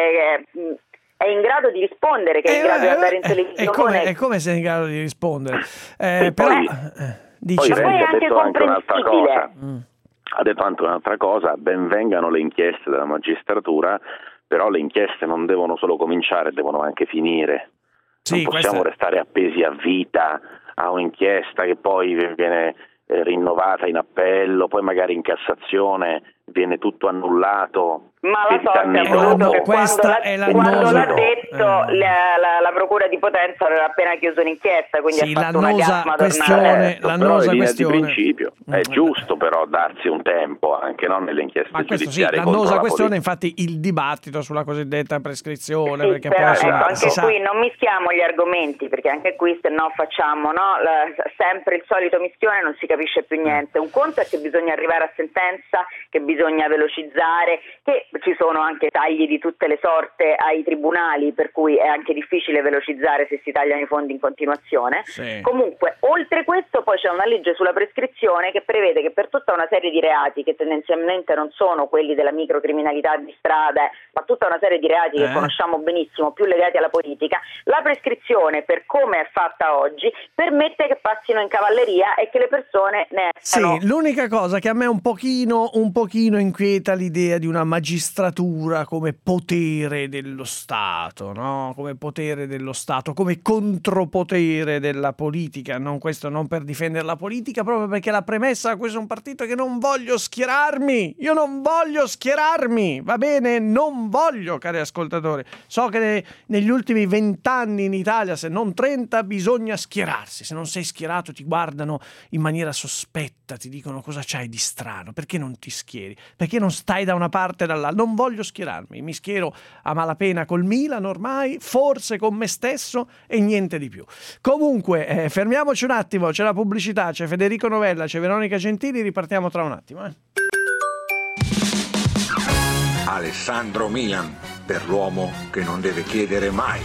è in grado di rispondere, che è in grado di andare in televisione. È come, è come se è in grado di rispondere. Eh, però, poi, eh, dici, poi Renzi ha detto anche un'altra cosa. Mm. Ha detto anche un'altra cosa, ben vengano le inchieste della magistratura, però le inchieste non devono solo cominciare, devono anche finire. Sì, non possiamo questa... restare appesi a vita a un'inchiesta che poi viene eh, rinnovata in appello, poi magari in Cassazione viene tutto annullato. Ma la sorte ha voluto che quando, la, è quando l'ha detto eh. la, la, la procura di Potenza aveva appena chiuso un'inchiesta, quindi sì, ha fatto una gamma questione, l'annosa però questione. Di principio è mm. giusto però darsi un tempo anche no, nelle inchieste ma questo giudiziarie. Sì, l'annosa la questione, infatti, il dibattito sulla cosiddetta prescrizione. Sì, perché però poi ecco, insomma, anche si qui sa... non mischiamo gli argomenti, perché anche qui se no facciamo no, la, sempre il solito mischione, non si capisce più niente. Un conto è che bisogna arrivare a sentenza, che bisogna velocizzare, che ci sono anche tagli di tutte le sorte ai tribunali, per cui è anche difficile velocizzare se si tagliano i fondi in continuazione. Sì. Comunque, oltre questo poi c'è una legge sulla prescrizione che prevede che per tutta una serie di reati, che tendenzialmente non sono quelli della microcriminalità di strada, ma tutta una serie di reati eh. che conosciamo benissimo, più legati alla politica, la prescrizione, per come è fatta oggi, permette che passino in cavalleria e che le persone ne escano. Sì, l'unica cosa che a me un pochino, un pochino inquieta l'idea di una magistratura come potere dello Stato, no? Come potere dello Stato, come contropotere della politica. Non questo non per difendere la politica, proprio perché la premessa a questo è un partito che non voglio schierarmi. Io non voglio schierarmi, va bene? Non voglio, cari ascoltatori. So che ne, negli ultimi vent'anni in Italia, se non trenta, bisogna schierarsi. Se non sei schierato ti guardano in maniera sospetta, ti dicono cosa c'hai di strano, perché non ti schieri? Perché non stai da una parte e dall'altra? Non voglio schierarmi, mi schiero a malapena col Milan ormai, forse con me stesso e niente di più. Comunque, eh, fermiamoci un attimo, c'è la pubblicità, c'è Federico Novella, c'è Veronica Gentili, ripartiamo tra un attimo. Eh. Alessandro Milan, per l'uomo che non deve chiedere mai.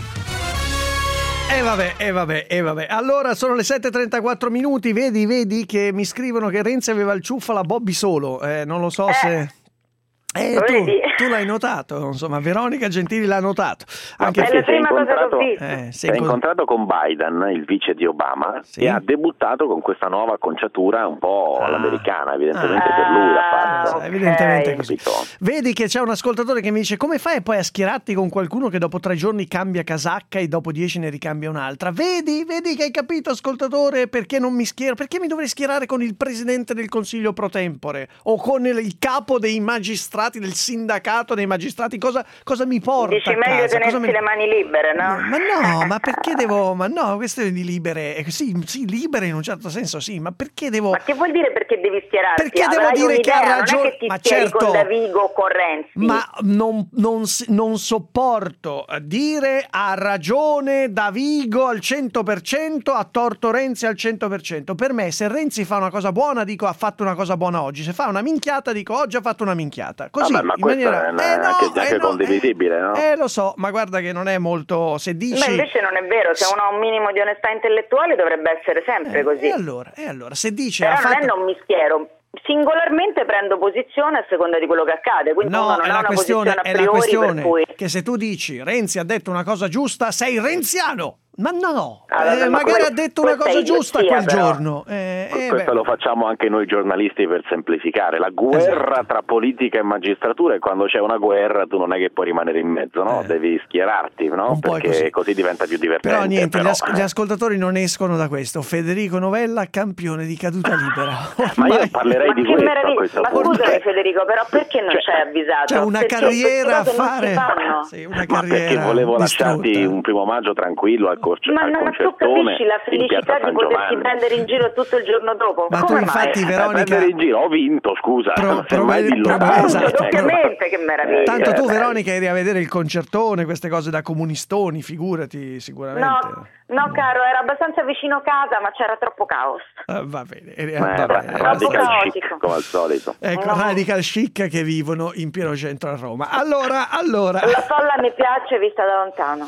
E vabbè, e vabbè, e vabbè. Allora sono le sette e trentaquattro minuti, vedi, vedi che mi scrivono che Renzi aveva il ciuffo alla Bobby solo, eh, non lo so eh. se... Eh, tu, tu l'hai notato, insomma, Veronica Gentili l'ha notato. Anche è la prima cosa che ho visto. Eh, si è incontrato con Biden, il vice di Obama, sì. e ha debuttato con questa nuova acconciatura un po' ah. all'americana, evidentemente ah. per lui l'ha fatto. Okay. Evidentemente così. Vedi che c'è un ascoltatore che mi dice: come fai poi a schierarti con qualcuno che dopo tre giorni cambia casacca e dopo dieci ne ricambia un'altra? Vedi, vedi che hai capito, ascoltatore, perché non mi schiero? Perché mi dovrei schierare con il presidente del Consiglio pro tempore o con il, il capo dei magistrati, del sindacato dei magistrati? Cosa, cosa mi porta? Dici meglio tenersi mi... le mani libere, no? Ma no, ma perché devo? Ma no, queste di libere, eh, sì, sì, libere in un certo senso, sì, ma perché devo? Ma che vuol dire perché devi schierarti? Perché Avrai devo dire che ha ragione? Non è che ti ma schieri certo, con Davigo o con Renzi. Ma non, non, non sopporto dire ha ragione Davigo al cento per cento, ha torto Renzi al cento per cento. Per me, se Renzi fa una cosa buona, dico ha fatto una cosa buona oggi. Se fa una minchiata, dico oggi ha fatto una minchiata. Così, Vabbè, ma in maniera... è, una, eh no, anche, anche eh no, condivisibile, eh, no? Eh, lo so, ma guarda che non è molto... Se dici... Ma invece non è vero, se uno ha un minimo di onestà intellettuale dovrebbe essere sempre eh, così. E allora, e allora, se dice... Però ha non fatto... è non mi schiero. Singolarmente prendo posizione a seconda di quello che accade, quindi no, uno non è ha la una questione, posizione a è la priori questione per cui... che se tu dici Renzi ha detto una cosa giusta, sei renziano. Ma no, allora, eh, ma magari come, ha detto una cosa giusta quel però. giorno. Eh, eh, Questo beh. lo facciamo anche noi giornalisti per semplificare. La guerra esatto. tra politica e magistratura, e quando c'è una guerra tu non è che puoi rimanere in mezzo, no? Eh. Devi schierarti, no? Perché così. così diventa più divertente. Però niente, però. Gli, as- gli ascoltatori non escono da questo. Federico Novella, campione di caduta libera. Ma io parlerei ma di che questo a questo Ma punto. scusami Federico, però perché non cioè, ci hai avvisato? C'è una perché carriera a fare. Sì, una ma carriera perché volevo distrutta. lasciarti un primo maggio tranquillo al corce- Ma al non tu concertone capisci la in felicità piazza di San potersi Giovanni. prendere in giro tutto il giorno dopo? Ma Come tu infatti, mai? Veronica... Eh, prendere in giro, ho vinto, scusa. Pro- Se mai probe- dillo probe- tanto. esatto. Doppiamente, che meraviglia. Tanto tu, Eh, Veronica, eri a vedere il concertone, queste cose da comunistoni, figurati, sicuramente. No, no, caro, era abbastanza vicino a casa, ma c'era troppo caos. Eh, va bene. Eri- Eh, va bene, ra- radical caotico. chic, come al solito. Ecco, No. radical chic che vivono in pieno centro a Roma. Allora, allora... La folla mi piace vista da lontano.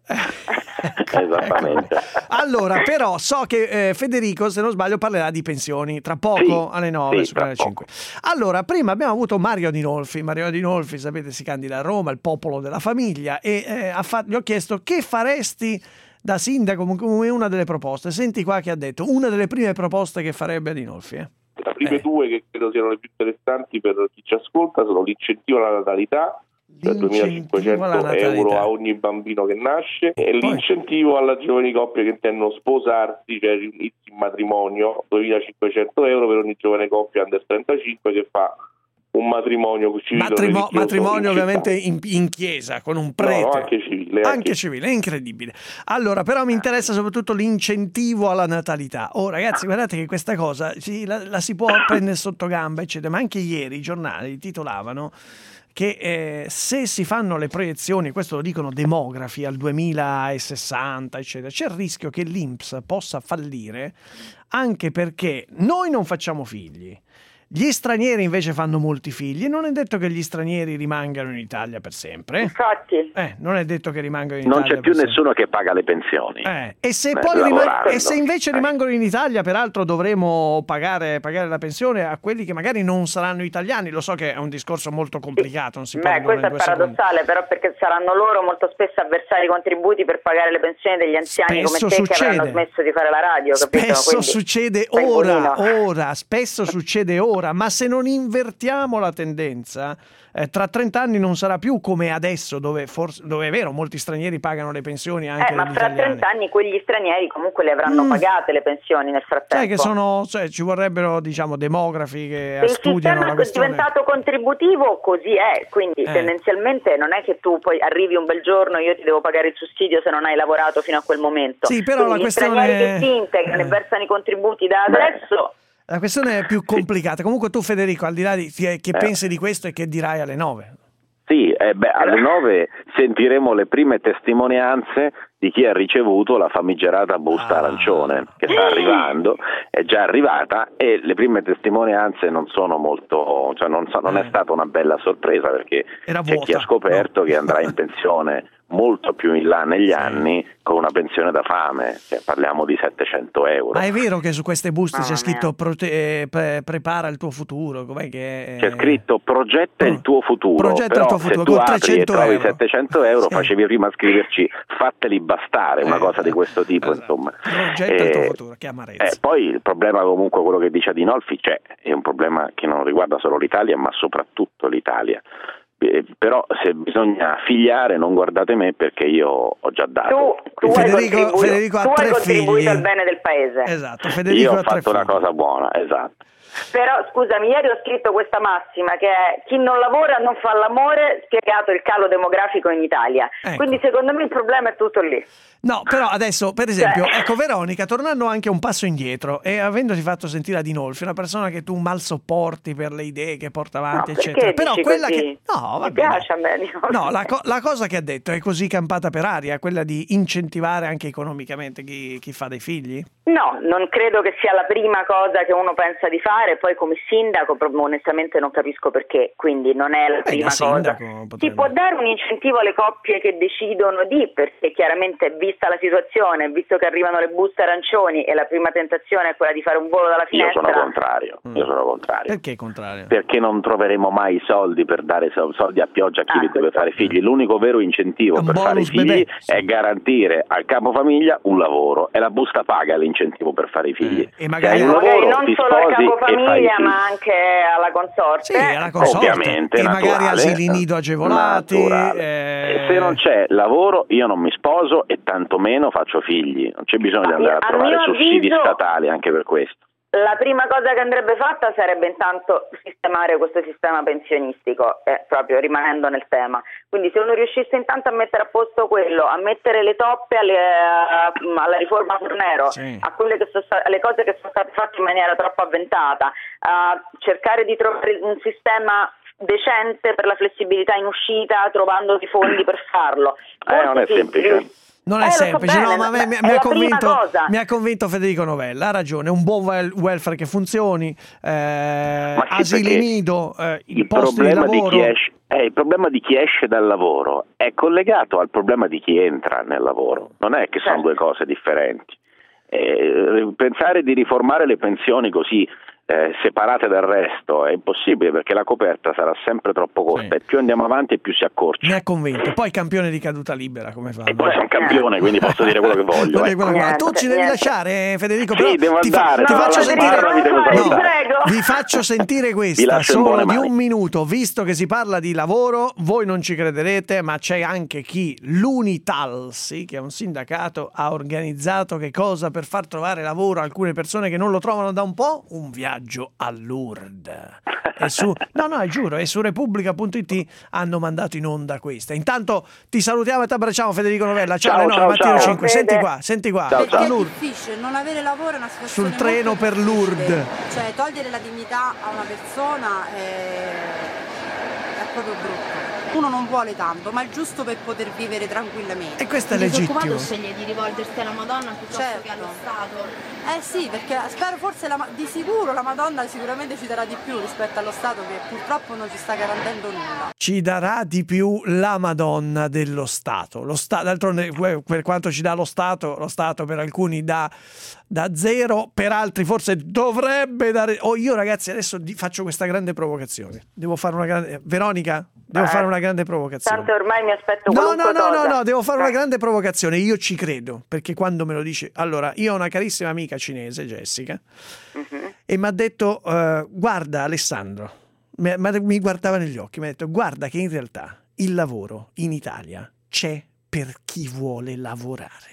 Esattamente. Allora, però, so che eh, Federico, se non sbaglio, parlerà di pensioni tra poco, Sì, alle nove sì, su tra Canale cinque. poco. Allora, prima abbiamo avuto Mario Adinolfi. Mario Adinolfi, sapete, si candida a Roma, il popolo della famiglia, e eh, ha fatto, gli ho chiesto che faresti da sindaco come una delle proposte. Senti qua che ha detto, una delle prime proposte che farebbe Adinolfi. Eh. Le prime due che credo siano le più interessanti per chi ci ascolta sono l'incentivo alla natalità, cioè duemilacinquecento alla natalità. euro a ogni bambino che nasce, e l'incentivo alla giovani coppie che intendono sposarsi, cioè inizi in matrimonio, duemilacinquecento euro per ogni giovane coppia under trentacinque che fa un matrimonio civile. Matrimo- religioso matrimonio in città. ovviamente in, in chiesa con un prete. No, no, anche civile. Anche Anche civile, è incredibile. Allora, però mi interessa soprattutto l'incentivo alla natalità. Oh, ragazzi, guardate che questa cosa sì, la, la si può prendere sotto gamba, eccetera. Ma anche ieri i giornali titolavano che eh, se si fanno le proiezioni, questo lo dicono demografi, al duemilasessanta, eccetera, c'è il rischio che l'I N P S possa fallire, anche perché noi non facciamo figli. Gli stranieri invece fanno molti figli, e non è detto che gli stranieri rimangano in Italia per sempre. Infatti. Eh, non è detto che rimangano in Non Italia c'è più per nessuno che paga le pensioni. sempre. Eh, e, se Eh, poi rima- lavorando. e se invece Eh. rimangono in Italia, peraltro dovremo pagare, pagare la pensione a quelli che magari non saranno italiani. Lo so che è un discorso molto complicato, non si può Beh, ridurre questo in è due secondi. paradossale, però, perché saranno loro molto spesso a versare i contributi per pagare le pensioni degli anziani Spesso come te che avranno succede. smesso di fare la radio, capito? Spesso Quindi, succede sei ora, buonino. ora, spesso succede ora, ma se non invertiamo la tendenza, eh, tra trenta anni non sarà più come adesso, dove, forse, dove è vero, molti stranieri pagano le pensioni anche Eh, ma degli fra italiani. trenta anni quegli stranieri comunque le avranno Mm. pagate le pensioni nel frattempo. Sai che sono, cioè, ci vorrebbero, diciamo, demografi che Se il studiano sistema la è questione. diventato contributivo, così è, quindi Eh. tendenzialmente non è che tu poi arrivi un bel giorno e io ti devo pagare il sussidio se non hai lavorato fino a quel momento. Sì, però Quindi la gli questione- stranieri che si integrano e versano i contributi da adesso. La questione è più complicata. Comunque tu, Federico, al di là di che Eh. pensi di questo e che dirai alle nove? Sì, eh beh, alle nove sentiremo le prime testimonianze di chi ha ricevuto la famigerata busta Ah. arancione, che sta arrivando, è già arrivata, e le prime testimonianze non sono molto, cioè non, so- non è stata una bella sorpresa, perché Era c'è vuota. chi ha scoperto che andrà in pensione molto più in là negli anni con una pensione da fame, cioè, parliamo di settecento euro. Ma è vero che su queste buste Mamma c'è scritto prote- eh, pre- prepara il tuo futuro? Com'è che è? C'è scritto progetta il tuo futuro, Progetta però il tuo se futuro, tu con apri e trecento trovi euro. settecento euro Sì. facevi prima scriverci fateli bastare, una Eh, cosa di questo tipo, esatto. insomma. Progetta il tuo Eh, futuro, che amarezza. eh, poi il problema, comunque, quello che dice Adinolfi, c'è, è un problema che non riguarda solo l'Italia ma soprattutto l'Italia. Eh, però se bisogna figliare non guardate me, perché io ho già dato. Tu, tu Federico- hai contribuito, Federico ha tu hai tre contribuito figli. al bene del paese. Esatto, Federico Io ho ha tre fatto una figli. cosa buona, esatto. Però scusami, ieri ho scritto questa massima che è: chi non lavora non fa l'amore, spiegato il calo demografico in Italia. Ecco. Quindi secondo me il problema è tutto lì. No, però adesso, per esempio, Cioè- ecco, Veronica, tornando anche un passo indietro e avendoti fatto sentire Adinolfi, una persona che tu mal sopporti per le idee che porta avanti, No, eccetera. perché Però dici quella così? che no, va Mi bene. piace a me. Adinolfi. No, la, co- la cosa che ha detto è così campata per aria, quella di incentivare anche economicamente chi, chi fa dei figli? No, non credo che sia la prima cosa che uno pensa di fare. Poi come sindaco proprio onestamente non capisco perché, quindi non è la Beh, prima da cosa. sindaco Si potrebbe- può dare un incentivo alle coppie che decidono di, perché chiaramente vista la situazione, visto che arrivano le buste arancioni e la prima tentazione è quella di fare un volo dalla Io finestra. sono contrario, Mm. io sono contrario. Perché contrario? Perché non troveremo mai i soldi per dare so- soldi a pioggia a chi Ah, deve questo. fare figli. L'unico vero incentivo Un per fare i bonus figli bebè, sì. è garantire al capofamiglia un lavoro, e la busta paga l'incentivo per fare i figli. Eh, e magari- Se hai un Magari lavoro, non ti solo al sposi e fai i capofamiglia, figli. ma anche alla consorte. Sì, alla consorte. Ovviamente, E magari naturale, asili nido agevolati. naturale. eh, E se non c'è lavoro io non mi sposo e tantomeno faccio figli, non c'è bisogno di A andare a mio- a trovare mio sussidi avviso- statali anche per questo. La prima cosa che andrebbe fatta sarebbe intanto sistemare questo sistema pensionistico, eh, proprio rimanendo nel tema. Quindi se uno riuscisse intanto a mettere a posto quello, a mettere le toppe alle, a, alla riforma Fornero, sì. a quelle che sono state, alle cose che sono state fatte in maniera troppo avventata, a cercare di trovare un sistema decente per la flessibilità in uscita, trovando i fondi per farlo. Eh, non è sì, semplice. sì. Non è eh, semplice, so no, bene, ma mi, mi, è mi, ha la convinto, prima cosa. mi ha convinto Federico Novella, ha ragione, un buon wel- welfare che funzioni, eh, Ma sì, asili nido, eh, il posti di problema di lavoro. chi esce, eh, il problema di chi esce dal lavoro è collegato al problema di chi entra nel lavoro, non è che sono due cose differenti. Eh, pensare di riformare le pensioni così Eh, separate dal resto è impossibile, perché la coperta sarà sempre troppo corta, sì. e più andiamo avanti e più si accorcia. Mi ha convinto. Poi campione di caduta libera, come fa? E poi sono campione, quindi posso dire quello che voglio. Ecco. Niente, tu ci devi niente. lasciare, Federico. Sì, però devo ti andare. Fa, ti No, faccio no, sentire, no, vi devo no, salutare. vi faccio sentire questa solo di un minuto, visto che si parla di lavoro. Voi non ci crederete, ma c'è anche chi, l'Unitalsi, che è un sindacato, ha organizzato che cosa per far trovare lavoro a alcune persone che non lo trovano da un po'? Un viaggio all'U. E su, no no, giuro, e su Repubblica punto it hanno mandato in onda questa. Intanto ti salutiamo e ti abbracciamo, Federico Novella. Ciao, ciao, ciao, Mattino ciao. cinque. Senti qua, senti qua. Ciao, ciao. Perché è difficile, non avere lavoro è una situazione sul treno per Lourdes. Cioè togliere la dignità a una persona è, è proprio brutto. Uno non vuole tanto, ma è giusto per poter vivere tranquillamente. E questo è legittimo. Il disoccupato sceglie di rivolgersi alla Madonna piuttosto certo. che allo Stato. Eh sì, perché spero forse la, di sicuro la Madonna sicuramente ci darà di più rispetto allo Stato, che purtroppo non ci sta garantendo nulla. Ci darà di più la Madonna dello Stato. Lo Stato, d'altronde, per quanto ci dà lo Stato, lo Stato per alcuni dà da zero, per altri forse dovrebbe dare. Oh, io ragazzi adesso faccio questa grande provocazione. Devo fare una grande. Veronica, devo eh, fare una grande provocazione. Tanto ormai mi aspetto no, qualunque no, no, cosa. no, no, devo fare una grande provocazione. Io ci credo, perché quando me lo dice. Allora, io ho una carissima amica cinese, Jessica, uh-huh. e mi ha detto: uh, guarda, Alessandro, mi, mi guardava negli occhi, mi ha detto: guarda, che in realtà il lavoro in Italia c'è per chi vuole lavorare.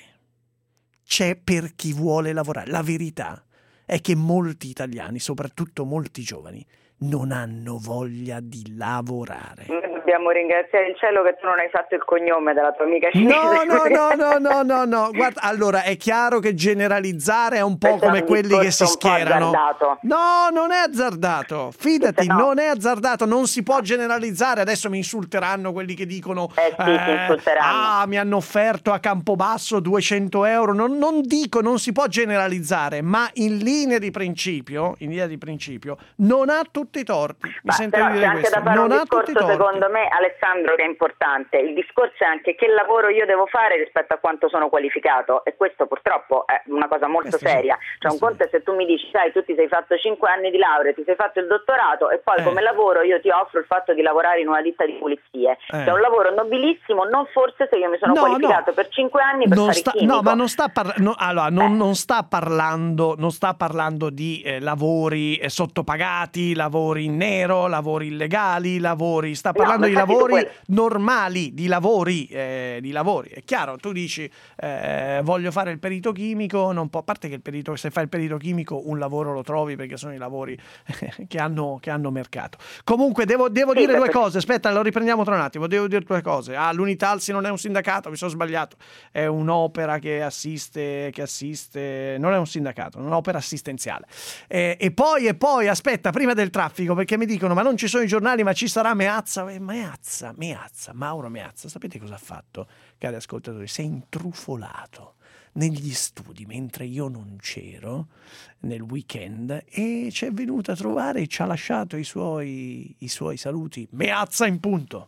C'è per chi vuole lavorare. La verità è che molti italiani, soprattutto molti giovani, non hanno voglia di lavorare. Noi dobbiamo ringraziare il cielo che tu non hai fatto il cognome della tua amica cinese. No, no, no, no, no, no, no. Guarda, allora è chiaro che generalizzare è un po' Questo come un quelli che si schierano. No, non è azzardato. Fidati, no. non è azzardato, non si può generalizzare. Adesso mi insulteranno quelli che dicono eh sì, eh, ah, mi hanno offerto a Campobasso duecento euro. Non, non dico, non si può generalizzare, ma in linea di principio, in linea di principio, non ha tutto i torti. Mi Ma sento però di dire c'è anche questo. da fare non un ha tutti i discorso, torti. secondo me, Alessandro, che è importante. Il discorso è anche che lavoro io devo fare rispetto a quanto sono qualificato, e questo purtroppo è una cosa molto questo seria. Sì. Cioè un conto è se tu mi dici, sai, tu ti sei fatto cinque anni di laurea, ti sei fatto il dottorato e poi eh. come lavoro io ti offro il fatto di lavorare in una ditta di pulizie. Eh. Che è un lavoro nobilissimo, non forse se io mi sono no, qualificato no. per cinque anni per non fare sta, chimico. No, ma non sta, parla- no, allora, non, eh. non sta parlando non sta parlando di eh, lavori eh, sottopagati, lavori in nero, lavori illegali, lavori, sta parlando no, di lavori quel... normali, di lavori, eh, di lavori. È chiaro, tu dici eh, voglio fare il perito chimico, non può, a parte che il perito, se fai il perito chimico un lavoro lo trovi perché sono i lavori che hanno, che hanno mercato. Comunque devo, devo sì, dire perché... due cose, aspetta, lo riprendiamo tra un attimo, devo dire due cose. Ah, l'Unitalsi non è un sindacato, mi sono sbagliato, è un'opera che assiste, che assiste, non è un sindacato, è un'opera assistenziale. Eh, e poi, e poi, aspetta, prima del traffico, perché mi dicono ma non ci sono i giornali, ma ci sarà Meazza. Meazza, Meazza, Mauro Meazza, sapete cosa ha fatto, cari ascoltatori? Si è intrufolato negli studi mentre io non c'ero nel weekend e ci è venuto a trovare e ci ha lasciato i suoi, i suoi saluti. Meazza in punto.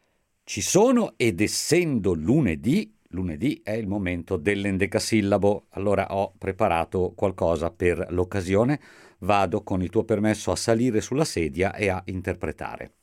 Ci sono, ed essendo lunedì, lunedì è il momento dell'endecasillabo, allora ho preparato qualcosa per l'occasione. Vado con il tuo permesso a salire sulla sedia e a interpretare.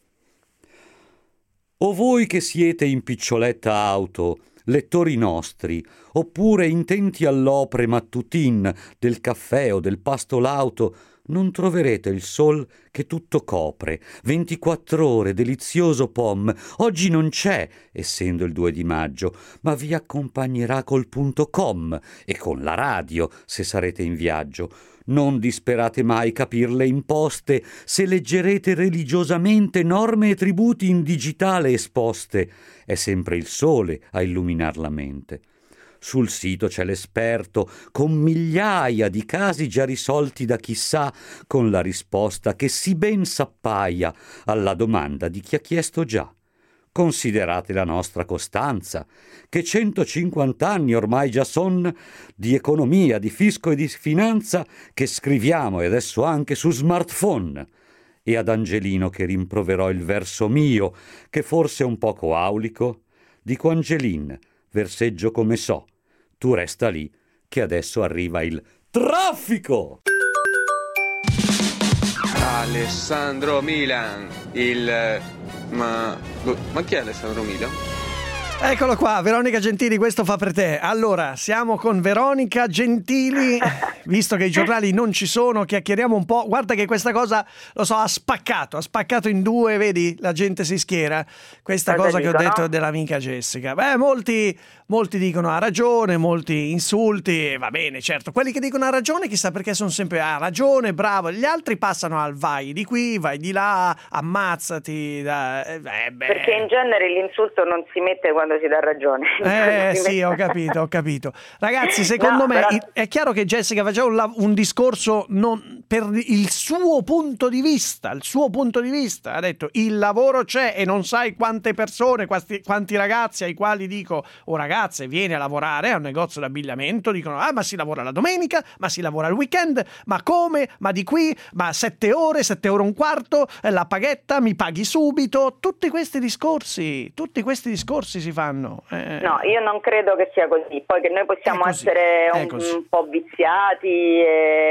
O voi che siete in piccioletta auto, lettori nostri, oppure intenti all'opre mattutin del caffè o del pastolauto, non troverete il sol che tutto copre, ventiquattro ore, delizioso pom. Oggi non c'è, essendo il due di maggio, ma vi accompagnerà col punto com e con la radio, se sarete in viaggio. Non disperate mai capir le imposte, se leggerete religiosamente norme e tributi in digitale esposte. È sempre il sole a illuminar la mente. Sul sito c'è l'esperto, con migliaia di casi già risolti da chissà, con la risposta che sì ben s'appaia alla domanda di chi ha chiesto già. Considerate la nostra costanza, che centocinquanta anni ormai già son di economia, di fisco e di finanza, che scriviamo e adesso anche su smartphone. E ad Angelino che rimproverò il verso mio, che forse è un poco aulico, dico Angelin, verseggio come so, tu resta lì, che adesso arriva il traffico! Alessandro Milan, il... ma... ma chi è Alessandro Milan? Eccolo qua, Veronica Gentili, questo fa per te. Allora, siamo con Veronica Gentili, visto che i giornali non ci sono, chiacchieriamo un po'. Guarda che questa cosa, lo so, ha spaccato, ha spaccato in due, vedi? La gente si schiera. Questa cosa, cosa dico, che ho detto, no? Dell'amica Jessica. Beh, molti, molti dicono ha ragione, molti insulti, va bene, certo. Quelli che dicono ha ragione, chissà perché sono sempre ha ragione, bravo. Gli altri passano al vai di qui, vai di là, ammazzati. Da... Eh, beh. Perché in genere l'insulto non si mette quando si dà ragione. Eh sì, ho capito, ho capito. Ragazzi, secondo no, me però... è chiaro che Jessica faceva un, un discorso non, per il suo punto di vista, il suo punto di vista. Ha detto il lavoro c'è e non sai quante persone, quanti, quanti ragazzi ai quali dico o ragazze vieni a lavorare a un negozio d'abbigliamento, dicono ah ma si lavora la domenica, ma si lavora il weekend, ma come, ma di qui, ma sette ore, sette ore e un quarto, la paghetta, mi paghi subito. Tutti questi discorsi, tutti questi discorsi si fanno. Eh. No, io non credo che sia così. Poi che noi possiamo essere un, un po' viziati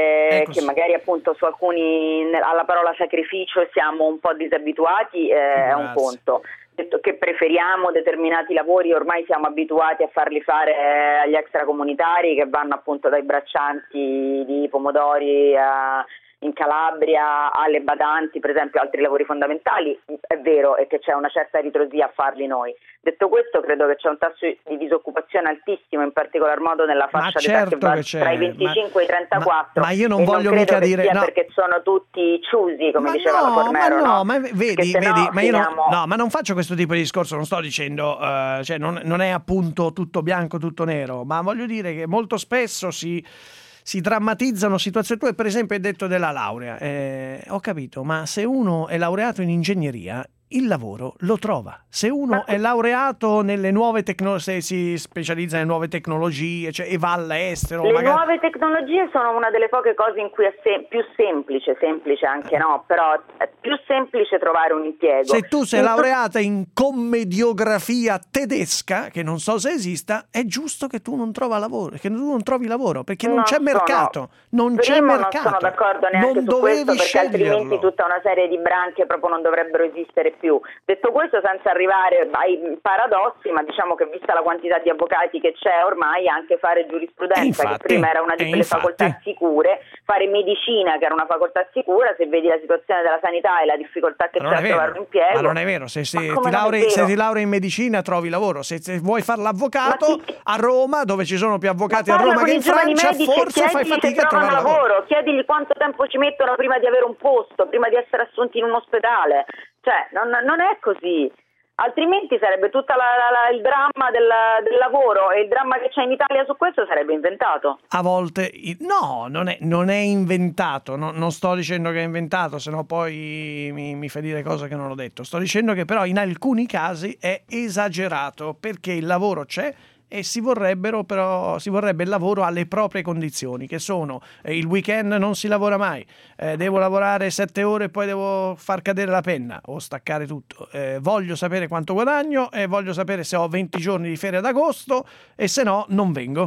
e che magari appunto su alcuni alla parola sacrificio siamo un po' disabituati, eh, è un conto. Detto che preferiamo determinati lavori, ormai siamo abituati a farli fare agli extracomunitari che vanno appunto dai braccianti di pomodori a in Calabria, alle badanti, per esempio, altri lavori fondamentali. È vero e che c'è una certa ritrosia a farli noi. Detto questo, credo che c'è un tasso di disoccupazione altissimo, in particolar modo nella fascia d'età certo che va che tra i venticinque e i trentaquattro. Ma, ma io non voglio non mica dire no. perché sono tutti chiusi, come ma diceva no, la Fornero. Ma no, no? ma vedi, vedi, no, ma io non, finiamo... no, ma non faccio questo tipo di discorso, non sto dicendo, uh, cioè non, non è appunto tutto bianco, tutto nero, ma voglio dire che molto spesso si si drammatizzano situazioni. Tu per esempio hai detto della laurea, eh, ho capito, ma se uno è laureato in ingegneria il lavoro lo trova. Se uno è laureato nelle nuove tecnologie, se si specializza nelle nuove tecnologie, cioè, e va all'estero. Le magari... nuove tecnologie sono una delle poche cose in cui è se- più semplice, semplice anche no, però è più semplice trovare un impiego. Se tu sei in laureata in commediografia tedesca, che non so se esista, è giusto che tu non trovi lavoro, che tu non trovi lavoro, perché non, non c'è sono, mercato. Non primo c'è mercato. Non sono d'accordo neanche non su questo, perché sceglierlo. altrimenti tutta una serie di branche proprio non dovrebbero esistere più. Detto questo, senza arrivare ai paradossi, ma diciamo che vista la quantità di avvocati che c'è ormai, anche fare giurisprudenza, infatti, che prima era una di quelle infatti. facoltà sicure, fare medicina, che era una facoltà sicura, se vedi la situazione della sanità e la difficoltà che c'è a trovare un impiego. Ma non è vero, se, se, ti, laurei, se ti laurei in medicina trovi lavoro, se, se vuoi fare l'avvocato ti... a Roma, dove ci sono più avvocati a Roma che in Francia, forse fai fatica a trovare lavoro. lavoro. Chiedili quanto tempo ci mettono prima di avere un posto, prima di essere assunti in un ospedale. Cioè, non, non è così. Altrimenti sarebbe tutto il dramma del, del lavoro, e il dramma che c'è in Italia su questo sarebbe inventato. A volte no, non è, non è inventato, no, non sto dicendo che è inventato, sennò poi mi, mi fa dire cose che non ho detto. Sto dicendo che però in alcuni casi è esagerato, perché il lavoro c'è e si vorrebbero però si vorrebbe il lavoro alle proprie condizioni, che sono eh, il weekend non si lavora mai, eh, devo lavorare sette ore e poi devo far cadere la penna o staccare tutto, eh, voglio sapere quanto guadagno e voglio sapere se ho venti giorni di ferie ad agosto, e se no non vengo.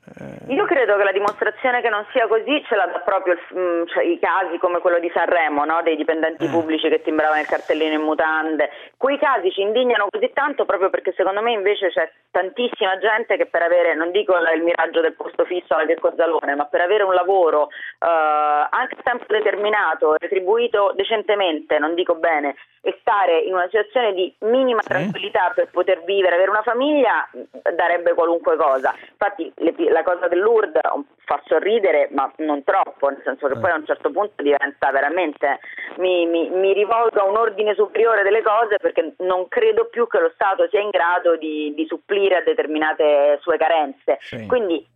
Io credo che la dimostrazione che non sia così ce l'ha da proprio il, mh, cioè, i casi come quello di Sanremo, no? Dei dipendenti eh. pubblici che timbravano il cartellino in mutande. Quei casi ci indignano così tanto proprio perché secondo me invece c'è tantissima gente che per avere, non dico il miraggio del posto fisso alla Checco Zalone, ma per avere un lavoro eh, anche a tempo determinato, retribuito decentemente, non dico bene, e stare in una situazione di minima tranquillità per poter vivere, avere una famiglia, darebbe qualunque cosa. Infatti le, la cosa dell'U R D fa sorridere, ma non troppo, nel senso che poi a un certo punto diventa veramente, mi, mi, mi rivolgo a un ordine superiore delle cose, perché non credo più che lo Stato sia in grado di, di supplire a determinate sue carenze. Sì. Quindi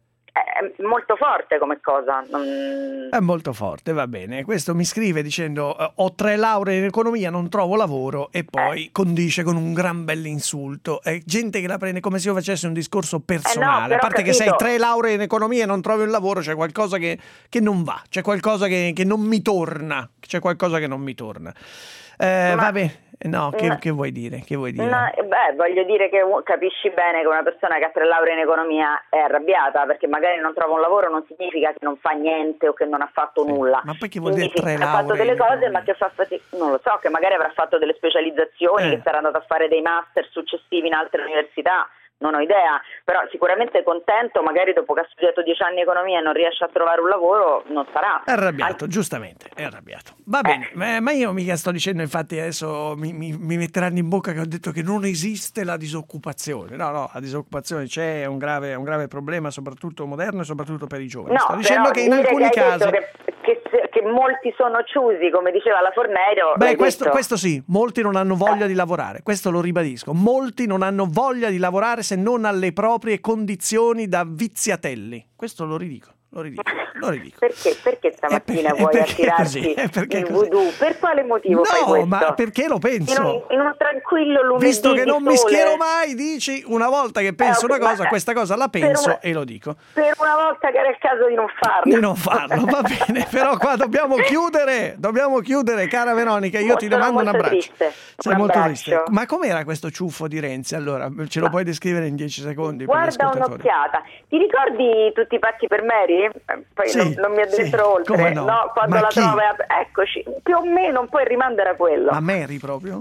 è molto forte come cosa. Non... È molto forte, va bene. Questo mi scrive dicendo ho tre lauree in economia, non trovo lavoro, e poi eh. condisce con un gran bell'insulto. È gente che la prende come se io facessi un discorso personale. Eh no, a parte che se hai tre lauree in economia e non trovi un lavoro, c'è qualcosa che, che non va, c'è qualcosa che, che non mi torna, c'è qualcosa che non mi torna. Eh, Ma... Vabbè. No, che, no. che vuoi dire? Che vuoi dire? No, beh, voglio dire che capisci bene che una persona che ha tre lauree in economia è arrabbiata perché magari non trova un lavoro, non significa che non fa niente o che non ha fatto sì. nulla. Ma poi che vuol dire tre lauree? Ha fatto delle cose, ma che fa fatica, non lo so, che magari avrà fatto delle specializzazioni, eh. che sarà andato a fare dei master successivi in altre università. Non ho idea, però sicuramente contento, magari dopo che ha studiato dieci anni economia e non riesce a trovare un lavoro, non sarà. È arrabbiato, Anche... giustamente, è arrabbiato. Va bene, eh. ma io mica sto dicendo, infatti adesso mi, mi, mi metteranno in bocca che ho detto che non esiste la disoccupazione. No, no, la disoccupazione c'è, è un grave, un grave problema, soprattutto moderno e soprattutto per i giovani. No, sto dicendo che in alcuni che casi... Che, che, che molti sono chiusi, come diceva la Fornero. Beh, questo, questo sì, molti non hanno voglia eh. di lavorare, questo lo ribadisco. Molti non hanno voglia di lavorare se non alle proprie condizioni da viziatelli. Questo lo ridico, lo ridico, lo ridico. Perché? Perché stamattina vuoi attirarti il voodoo? Per quale motivo no, fai questo? ma perché lo penso? In un, in un tranquillo lunedì Visto che non sole. mi schiero mai, dici una volta che penso eh, una cosa, ma, questa cosa la penso una, e lo dico. Per una volta che era il caso di non farlo. Di non farlo, va bene, però qua dobbiamo chiudere, dobbiamo chiudere, cara Veronica, io oh, ti mando un abbraccio. Triste. Sei un molto abbraccio. triste. Ma com'era questo ciuffo di Renzi? Allora, ce lo ma, puoi descrivere in dieci secondi? Guarda un'occhiata. Ti ricordi tutti i pacchi per Mary? Poi sì, non, non mi addentro sì, oltre, no? no? Quando ma la chi? trova, eccoci, più o meno un po' il rimando era quello. Ma Mary proprio?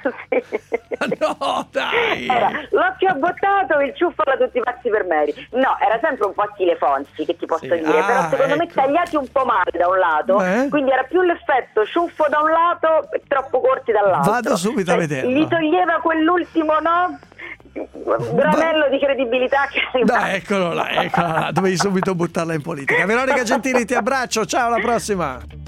Sì. No, dai! Era l'occhio abbottato, il ciuffo da tutti i pazzi per Mary. No, era sempre un po' stile Fonzi, che ti posso sì. dire, ah, però secondo ecco. me tagliati un po' male da un lato, Beh. quindi era più l'effetto ciuffo da un lato e troppo corti dall'altro. Vado subito cioè, a vederlo. Gli toglieva quell'ultimo, no? Granello di credibilità che arriva. Dai, eccolo là, eccolo là, dovevi subito buttarla in politica. Veronica Gentili, ti abbraccio, ciao, alla prossima.